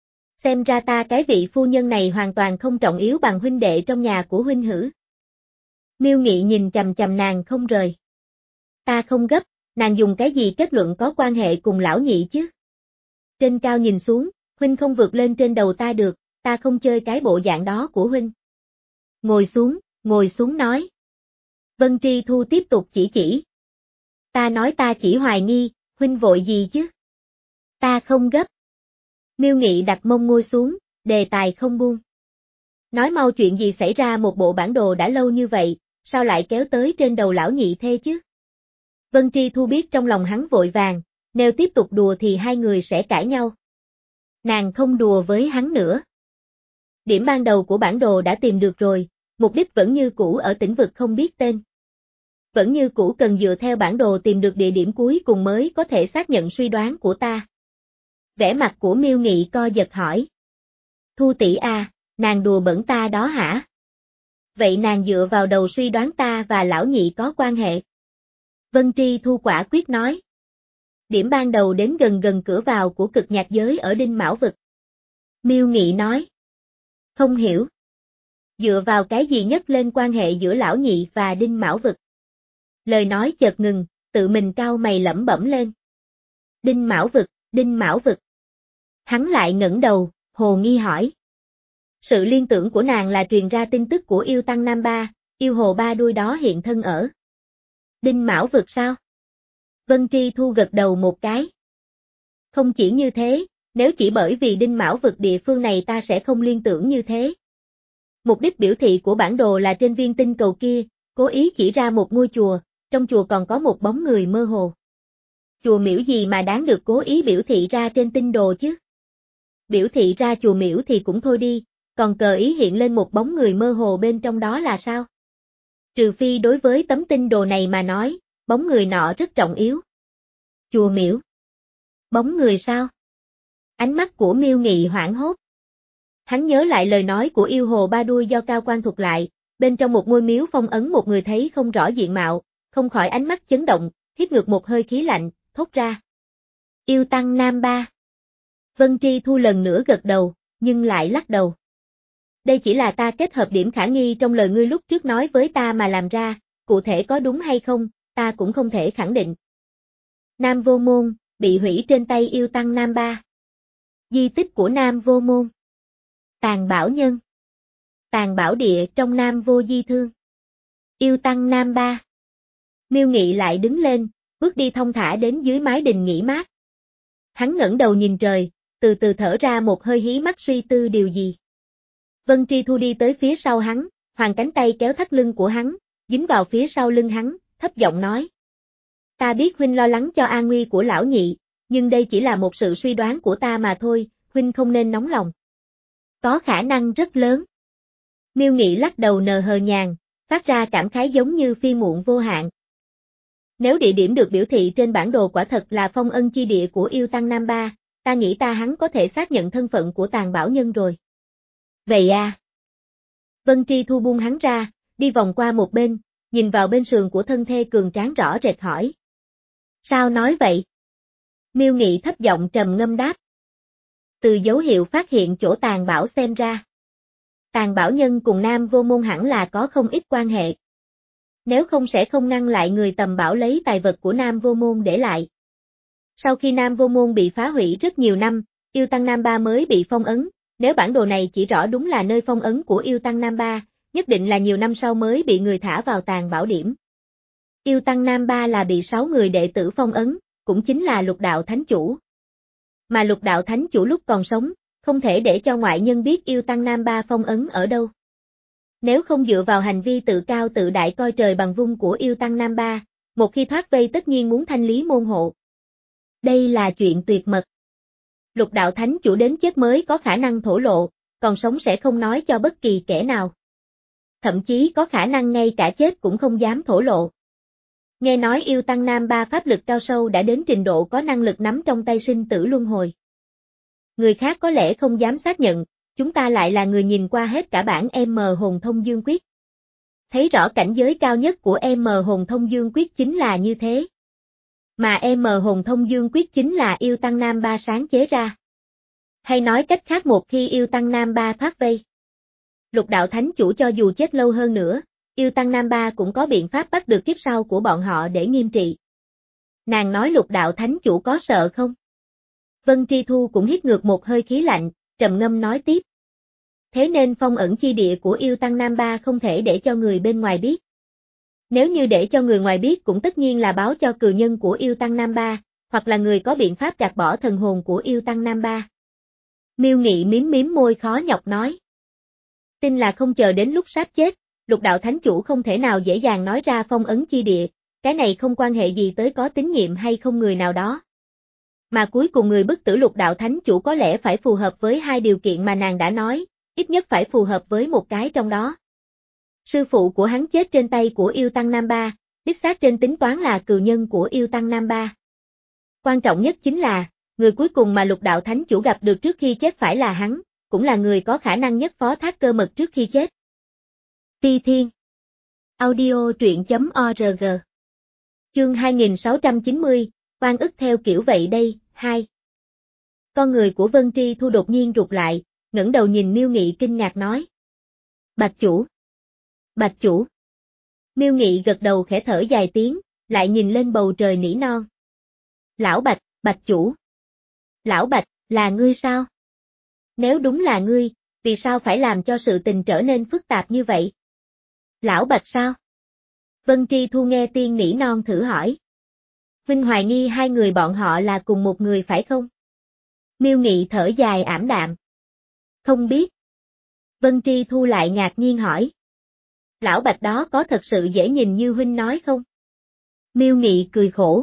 Speaker 1: Xem ra ta cái vị phu nhân này hoàn toàn không trọng yếu bằng huynh đệ trong nhà của huynh hử. Miêu Nghị nhìn chằm chằm nàng không rời. Ta không gấp, nàng dùng cái gì kết luận có quan hệ cùng lão nhị chứ? Trên cao nhìn xuống, huynh không vượt lên trên đầu ta được, ta không chơi cái bộ dạng đó của huynh. Ngồi xuống, ngồi xuống nói. Vân Tri Thu tiếp tục chỉ chỉ. Ta nói ta chỉ hoài nghi, huynh vội gì chứ? Ta không gấp. Miêu Nghị đặt mông ngồi xuống, đề tài không buông. Nói mau chuyện gì xảy ra một bộ bản đồ đã lâu như vậy, sao lại kéo tới trên đầu lão nhị thê chứ? Vân Tri Thu biết trong lòng hắn vội vàng, nếu tiếp tục đùa thì hai người sẽ cãi nhau. Nàng không đùa với hắn nữa. Điểm ban đầu của bản đồ đã tìm được rồi, mục đích vẫn như cũ ở tỉnh vực không biết tên. Vẫn như cũ cần dựa theo bản đồ tìm được địa điểm cuối cùng mới có thể xác nhận suy đoán của ta. Vẻ mặt của Miêu Nghị co giật hỏi. Thu tỷ à, nàng đùa bẩn ta đó hả? Vậy nàng dựa vào đầu suy đoán ta và lão nhị có quan hệ. Vân Tri Thu quả quyết nói. Điểm ban đầu đến gần gần cửa vào của cực nhạc giới ở Đinh Mão Vực. Miêu Nghị nói. Không hiểu. Dựa vào cái gì nhất lên quan hệ giữa lão nhị và Đinh Mão Vực. Lời nói chợt ngừng, tự mình cau mày lẩm bẩm lên. Đinh Mão Vực, Đinh Mão Vực. Hắn lại ngẩng đầu, hồ nghi hỏi. Sự liên tưởng của nàng là truyền ra tin tức của yêu tăng Nam Ba, yêu hồ ba đuôi đó hiện thân ở Đinh Mão Vực sao? Vân Tri Thu gật đầu một cái. Không chỉ như thế, nếu chỉ bởi vì Đinh Mão Vực địa phương này ta sẽ không liên tưởng như thế. Mục đích biểu thị của bản đồ là trên viên tinh cầu kia, cố ý chỉ ra một ngôi chùa, trong chùa còn có một bóng người mơ hồ. Chùa miễu gì mà đáng được cố ý biểu thị ra trên tinh đồ chứ? Biểu thị ra chùa miễu thì cũng thôi đi, còn cờ ý hiện lên một bóng người mơ hồ bên trong đó là sao? Trừ phi đối với tấm tinh đồ này mà nói, bóng người nọ rất trọng yếu. Chùa miễu. Bóng người sao? Ánh mắt của Miêu Nghị hoảng hốt. Hắn nhớ lại lời nói của yêu hồ ba đuôi do Cao Quan thuật lại, bên trong một ngôi miếu phong ấn một người thấy không rõ diện mạo, không khỏi ánh mắt chấn động, hít ngược một hơi khí lạnh, thốt ra. Yêu tăng Nam Ba. Vân Tri Thu lần nữa gật đầu, nhưng lại lắc đầu. Đây chỉ là ta kết hợp điểm khả nghi trong lời ngươi lúc trước nói với ta mà làm ra, cụ thể có đúng hay không, ta cũng không thể khẳng định. Nam Vô Môn, bị hủy trên tay yêu tăng Nam Ba. Di tích của Nam Vô Môn. Tàn Bảo Nhân. Tàn Bảo Địa trong Nam Vô Di Thương. Yêu tăng Nam Ba. Miêu Nghị lại đứng lên, bước đi thong thả đến dưới mái đình nghỉ mát. Hắn ngẩng đầu nhìn trời, từ từ thở ra một hơi hí mắt suy tư điều gì. Vân Tri Thu đi tới phía sau hắn, hoàng cánh tay kéo thắt lưng của hắn, dính vào phía sau lưng hắn, thấp giọng nói. Ta biết huynh lo lắng cho an nguy của lão nhị, nhưng đây chỉ là một sự suy đoán của ta mà thôi, huynh không nên nóng lòng. Có khả năng rất lớn. Miêu Nghị lắc đầu nờ hờ nhàn, phát ra cảm khái giống như phi muộn vô hạn. Nếu địa điểm được biểu thị trên bản đồ quả thật là phong ân chi địa của yêu tăng Nam Ba, ta nghĩ ta hắn có thể xác nhận thân phận của Tàn Bảo Nhân rồi. Vậy à? Vân Tri Thu buông hắn ra, đi vòng qua một bên, nhìn vào bên sườn của thân thê cường tráng rõ rệt hỏi. Sao nói vậy? Miêu Nghị thấp giọng trầm ngâm đáp. Từ dấu hiệu phát hiện chỗ Tàn Bảo xem ra. Tàn Bảo Nhân cùng Nam Vô Môn hẳn là có không ít quan hệ. Nếu không sẽ không ngăn lại người tầm bảo lấy tài vật của Nam Vô Môn để lại. Sau khi Nam Vô Môn bị phá hủy rất nhiều năm, yêu tăng Nam Ba mới bị phong ấn, nếu bản đồ này chỉ rõ đúng là nơi phong ấn của yêu tăng Nam Ba, nhất định là nhiều năm sau mới bị người thả vào Tàn Bảo Điểm. Yêu tăng Nam Ba là bị sáu người đệ tử phong ấn, cũng chính là Lục Đạo Thánh Chủ. Mà Lục Đạo Thánh Chủ lúc còn sống, không thể để cho ngoại nhân biết yêu tăng Nam Ba phong ấn ở đâu. Nếu không dựa vào hành vi tự cao tự đại coi trời bằng vung của yêu tăng Nam Ba, một khi thoát vây tất nhiên muốn thanh lý môn hộ. Đây là chuyện tuyệt mật. Lục Đạo Thánh Chủ đến chết mới có khả năng thổ lộ, còn sống sẽ không nói cho bất kỳ kẻ nào. Thậm chí có khả năng ngay cả chết cũng không dám thổ lộ. Nghe nói yêu tăng Nam Ba pháp lực cao sâu đã đến trình độ có năng lực nắm trong tay sinh tử luân hồi. Người khác có lẽ không dám xác nhận, chúng ta lại là người nhìn qua hết cả bản M Hồn Thông Dương Quyết. Thấy rõ cảnh giới cao nhất của M Hồn Thông Dương Quyết chính là như thế. Mà M Hồn Thông Dương Quyết chính là yêu tăng Nam Ba sáng chế ra. Hay nói cách khác một khi yêu tăng Nam Ba thoát vây. Lục Đạo Thánh Chủ cho dù chết lâu hơn nữa, yêu tăng Nam Ba cũng có biện pháp bắt được kiếp sau của bọn họ để nghiêm trị. Nàng nói Lục Đạo Thánh Chủ có sợ không? Vân Tri Thu cũng hít ngược một hơi khí lạnh, trầm ngâm nói tiếp. Thế nên phong ẩn chi địa của yêu tăng Nam Ba không thể để cho người bên ngoài biết. Nếu như để cho người ngoài biết cũng tất nhiên là báo cho cừu nhân của yêu tăng Nam Ba, hoặc là người có biện pháp gạt bỏ thần hồn của yêu tăng Nam Ba. Miêu Nghị mím mím môi khó nhọc nói. Tin là không chờ đến lúc sắp chết, Lục Đạo Thánh Chủ không thể nào dễ dàng nói ra phong ấn chi địa, cái này không quan hệ gì tới có tín nhiệm hay không người nào đó. Mà cuối cùng người bức tử Lục Đạo Thánh Chủ có lẽ phải phù hợp với hai điều kiện mà nàng đã nói, ít nhất phải phù hợp với một cái trong đó. Sư phụ của hắn chết trên tay của yêu tăng Nam Ba, đích xác trên tính toán là cừu nhân của yêu tăng Nam Ba. Quan trọng nhất chính là, người cuối cùng mà Lục Đạo Thánh Chủ gặp được trước khi chết phải là hắn, cũng là người có khả năng nhất phó thác cơ mật trước khi chết. Phi Thiên Audio truyện chấm org Chương hai nghìn sáu trăm chín mươi, oan ức theo kiểu vậy đây, hai. Con người của Vân Tri Thu đột nhiên rụt lại, ngẩng đầu nhìn Miêu Nghị kinh ngạc nói. Bạch chủ. Bạch chủ. Miêu Nghị gật đầu khẽ thở dài tiếng, lại nhìn lên bầu trời nỉ non. Lão Bạch, Bạch chủ. Lão Bạch, là ngươi sao? Nếu đúng là ngươi, vì sao phải làm cho sự tình trở nên phức tạp như vậy? Lão Bạch sao? Vân Tri Thu nghe tiên nỉ non thử hỏi. Huynh hoài nghi hai người bọn họ là cùng một người phải không? Miêu Nghị thở dài ảm đạm. Không biết. Vân Tri Thu lại ngạc nhiên hỏi. Lão Bạch đó có thật sự dễ nhìn như huynh nói không? Miêu Nghị cười khổ.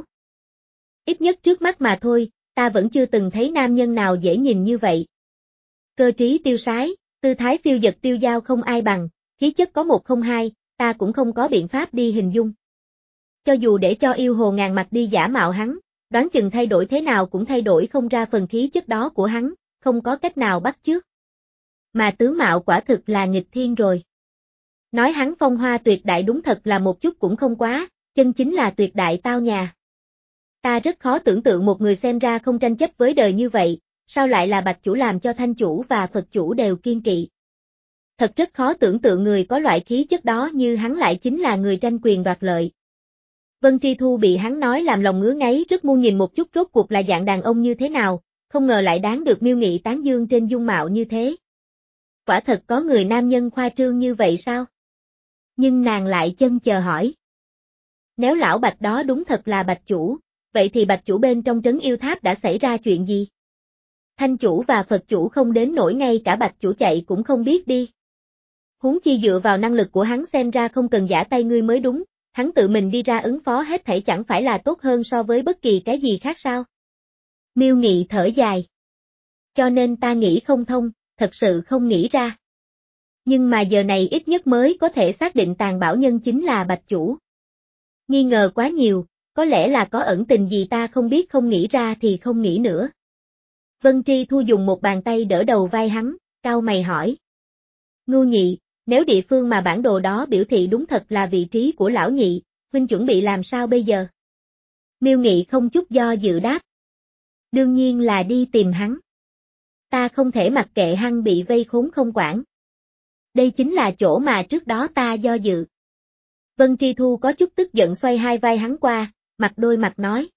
Speaker 1: Ít nhất trước mắt mà thôi, ta vẫn chưa từng thấy nam nhân nào dễ nhìn như vậy. Cơ trí tiêu sái, tư thái phiêu dật tiêu dao không ai bằng, khí chất có một không hai, ta cũng không có biện pháp đi hình dung. Cho dù để cho yêu hồ ngàn mặt đi giả mạo hắn, đoán chừng thay đổi thế nào cũng thay đổi không ra phần khí chất đó của hắn, không có cách nào bắt chước. Mà tướng mạo quả thực là nghịch thiên rồi. Nói hắn phong hoa tuyệt đại đúng thật là một chút cũng không quá, chân chính là tuyệt đại tao nhà. Ta rất khó tưởng tượng một người xem ra không tranh chấp với đời như vậy, sao lại là Bạch chủ làm cho Thanh chủ và Phật chủ đều kiên kỵ. Thật rất khó tưởng tượng người có loại khí chất đó như hắn lại chính là người tranh quyền đoạt lợi. Vân Tri Thu bị hắn nói làm lòng ngứa ngáy rất muốn nhìn một chút rốt cuộc là dạng đàn ông như thế nào, không ngờ lại đáng được Miêu Nghị tán dương trên dung mạo như thế. Quả thật có người nam nhân khoa trương như vậy sao? Nhưng nàng lại chân chờ hỏi. Nếu lão Bạch đó đúng thật là Bạch chủ, vậy thì Bạch chủ bên trong trấn yêu tháp đã xảy ra chuyện gì? Thanh chủ và Phật chủ không đến nổi ngay cả Bạch chủ chạy cũng không biết đi. Huống chi dựa vào năng lực của hắn xem ra không cần giả tay ngươi mới đúng, hắn tự mình đi ra ứng phó hết thảy chẳng phải là tốt hơn so với bất kỳ cái gì khác sao? Miêu Nghị thở dài. Cho nên ta nghĩ không thông, thật sự không nghĩ ra. Nhưng mà giờ này ít nhất mới có thể xác định Tàn Bảo Nhân chính là Bạch chủ. Nghi ngờ quá nhiều, có lẽ là có ẩn tình gì ta không biết, không nghĩ ra thì không nghĩ nữa. Vân Tri Thu dùng một bàn tay đỡ đầu vai hắn, cau mày hỏi. Ngưu Nhị, nếu địa phương mà bản đồ đó biểu thị đúng thật là vị trí của lão nhị, huynh chuẩn bị làm sao bây giờ? Miêu Nghị không chút do dự đáp. Đương nhiên là đi tìm hắn. Ta không thể mặc kệ hắn bị vây khốn không quản. Đây chính là chỗ mà trước đó ta do dự. Vân Tri Thu có chút tức giận xoay hai vai hắn qua, mặt đôi mặt nói.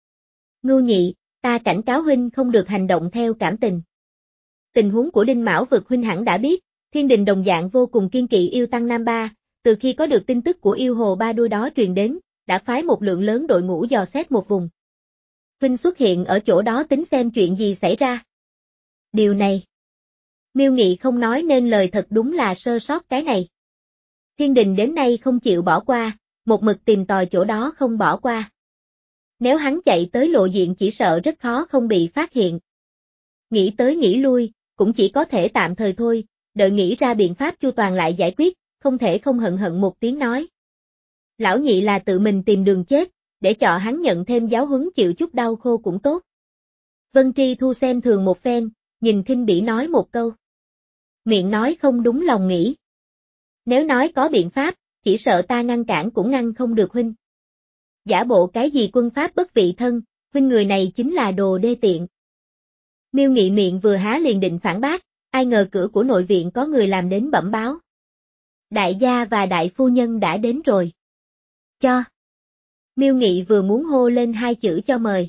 Speaker 1: Ngưu Nhị, ta cảnh cáo huynh không được hành động theo cảm tình. Tình huống của Đinh Mão Vực huynh hẳn đã biết, Thiên Đình đồng dạng vô cùng kiên kỵ yêu tăng Nam Ba, từ khi có được tin tức của yêu hồ ba đuôi đó truyền đến, đã phái một lượng lớn đội ngũ dò xét một vùng. Huynh xuất hiện ở chỗ đó tính xem chuyện gì xảy ra. Điều này. Miêu Nghị không nói nên lời, thật đúng là sơ sót cái này. Thiên Đình đến nay không chịu bỏ qua, một mực tìm tòi chỗ đó không bỏ qua. Nếu hắn chạy tới lộ diện chỉ sợ rất khó không bị phát hiện. Nghĩ tới nghĩ lui, cũng chỉ có thể tạm thời thôi, đợi nghĩ ra biện pháp chu toàn lại giải quyết, không thể không hận hận một tiếng nói. Lão nhị là tự mình tìm đường chết, để cho hắn nhận thêm giáo huấn chịu chút đau khô cũng tốt. Vân Tri Thu xem thường một phen, nhìn khinh bỉ nói một câu. Miệng nói không đúng lòng nghĩ. Nếu nói có biện pháp, chỉ sợ ta ngăn cản cũng ngăn không được huynh. Giả bộ cái gì quân pháp bất vị thân, huynh người này chính là đồ đê tiện. Miêu Nghị miệng vừa há liền định phản bác, ai ngờ cửa của nội viện có người làm đến bẩm báo. Đại gia và đại phu nhân đã đến rồi. Cho. Miêu Nghị vừa muốn hô lên hai chữ cho mời.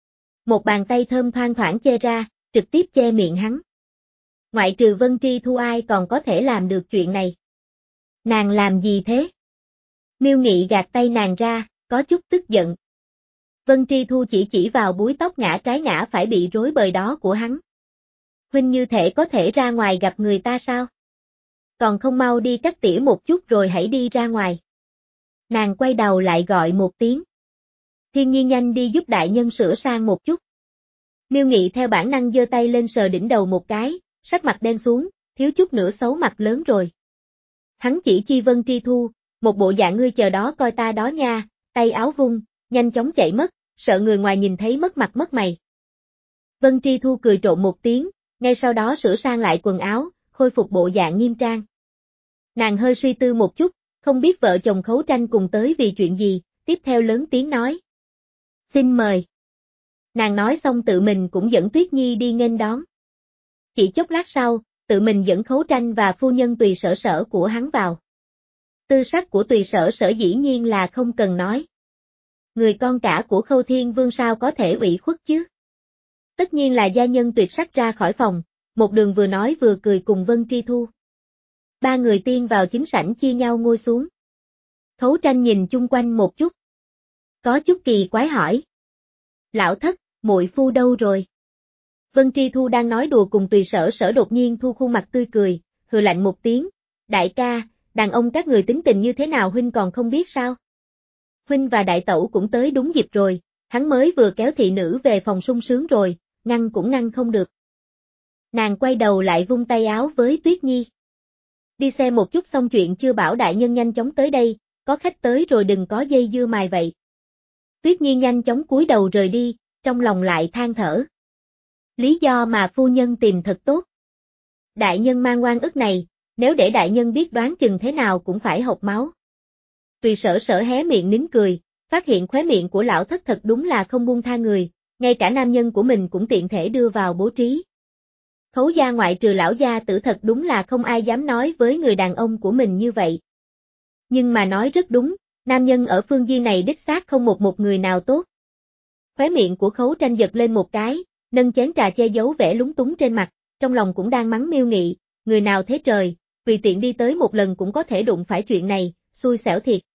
Speaker 1: Một bàn tay thơm thoang thoảng che ra, trực tiếp che miệng hắn. Ngoại trừ Vân Tri Thu ai còn có thể làm được chuyện này. Nàng làm gì thế? Miêu Nghị gạt tay nàng ra, có chút tức giận. Vân Tri Thu chỉ chỉ vào búi tóc ngã trái ngã phải bị rối bời đó của hắn. Huynh như thể có thể ra ngoài gặp người ta sao? Còn không mau đi cắt tỉa một chút rồi hãy đi ra ngoài. Nàng quay đầu lại gọi một tiếng. Thiên Nhi nhanh đi giúp đại nhân sửa sang một chút. Miêu Nghị theo bản năng giơ tay lên sờ đỉnh đầu một cái, sắc mặt đen xuống, thiếu chút nữa xấu mặt lớn rồi. Hắn chỉ chi Vân Tri Thu, một bộ dạng ngươi chờ đó coi ta đó nha, tay áo vung, nhanh chóng chạy mất, sợ người ngoài nhìn thấy mất mặt mất mày. Vân Tri Thu cười trộn một tiếng, ngay sau đó sửa sang lại quần áo, khôi phục bộ dạng nghiêm trang. Nàng hơi suy tư một chút, không biết vợ chồng Khấu Tranh cùng tới vì chuyện gì, tiếp theo lớn tiếng nói. Xin mời. Nàng nói xong tự mình cũng dẫn Tuyết Nhi đi nghênh đón. Chỉ chốc lát sau, tự mình dẫn Khấu Tranh và phu nhân Tùy Sở Sở của hắn vào. Tư sắc của Tùy Sở Sở dĩ nhiên là không cần nói. Người con cả của Khâu Thiên Vương sao có thể ủy khuất chứ? Tất nhiên là gia nhân tuyệt sắc ra khỏi phòng, một đường vừa nói vừa cười cùng Vân Tri Thu. Ba người tiên vào chính sảnh chia nhau ngồi xuống. Khấu Tranh nhìn chung quanh một chút. Có chút kỳ quái hỏi. Lão thất, muội phu đâu rồi? Vân Tri Thu đang nói đùa cùng Tùy Sở Sở đột nhiên thu khuôn mặt tươi cười, hừ lạnh một tiếng. Đại ca, đàn ông các người tính tình như thế nào huynh còn không biết sao? Huynh và đại tẩu cũng tới đúng dịp rồi, hắn mới vừa kéo thị nữ về phòng sung sướng rồi, ngăn cũng ngăn không được. Nàng quay đầu lại vung tay áo với Tuyết Nhi. Đi xem một chút xong chuyện chưa bảo đại nhân nhanh chóng tới đây, có khách tới rồi đừng có dây dưa mài vậy. Tuyết Nhi nhanh chóng cúi đầu rời đi, trong lòng lại than thở. Lý do mà phu nhân tìm thật tốt. Đại nhân mang oan ức này, nếu để đại nhân biết đoán chừng thế nào cũng phải hộc máu. Tùy Sở Sở hé miệng nín cười, phát hiện khóe miệng của lão thất thật đúng là không buông tha người, ngay cả nam nhân của mình cũng tiện thể đưa vào bố trí. Khấu gia ngoại trừ lão gia tử thật đúng là không ai dám nói với người đàn ông của mình như vậy. Nhưng mà nói rất đúng, nam nhân ở phương Di này đích xác không một một người nào tốt. Khóe miệng của Khấu Tranh giật lên một cái, nâng chén trà che giấu vẻ lúng túng trên mặt, trong lòng cũng đang mắng Miêu Nghị, người nào thế trời, tùy tiện đi tới một lần cũng có thể đụng phải chuyện này, xui xẻo thiệt.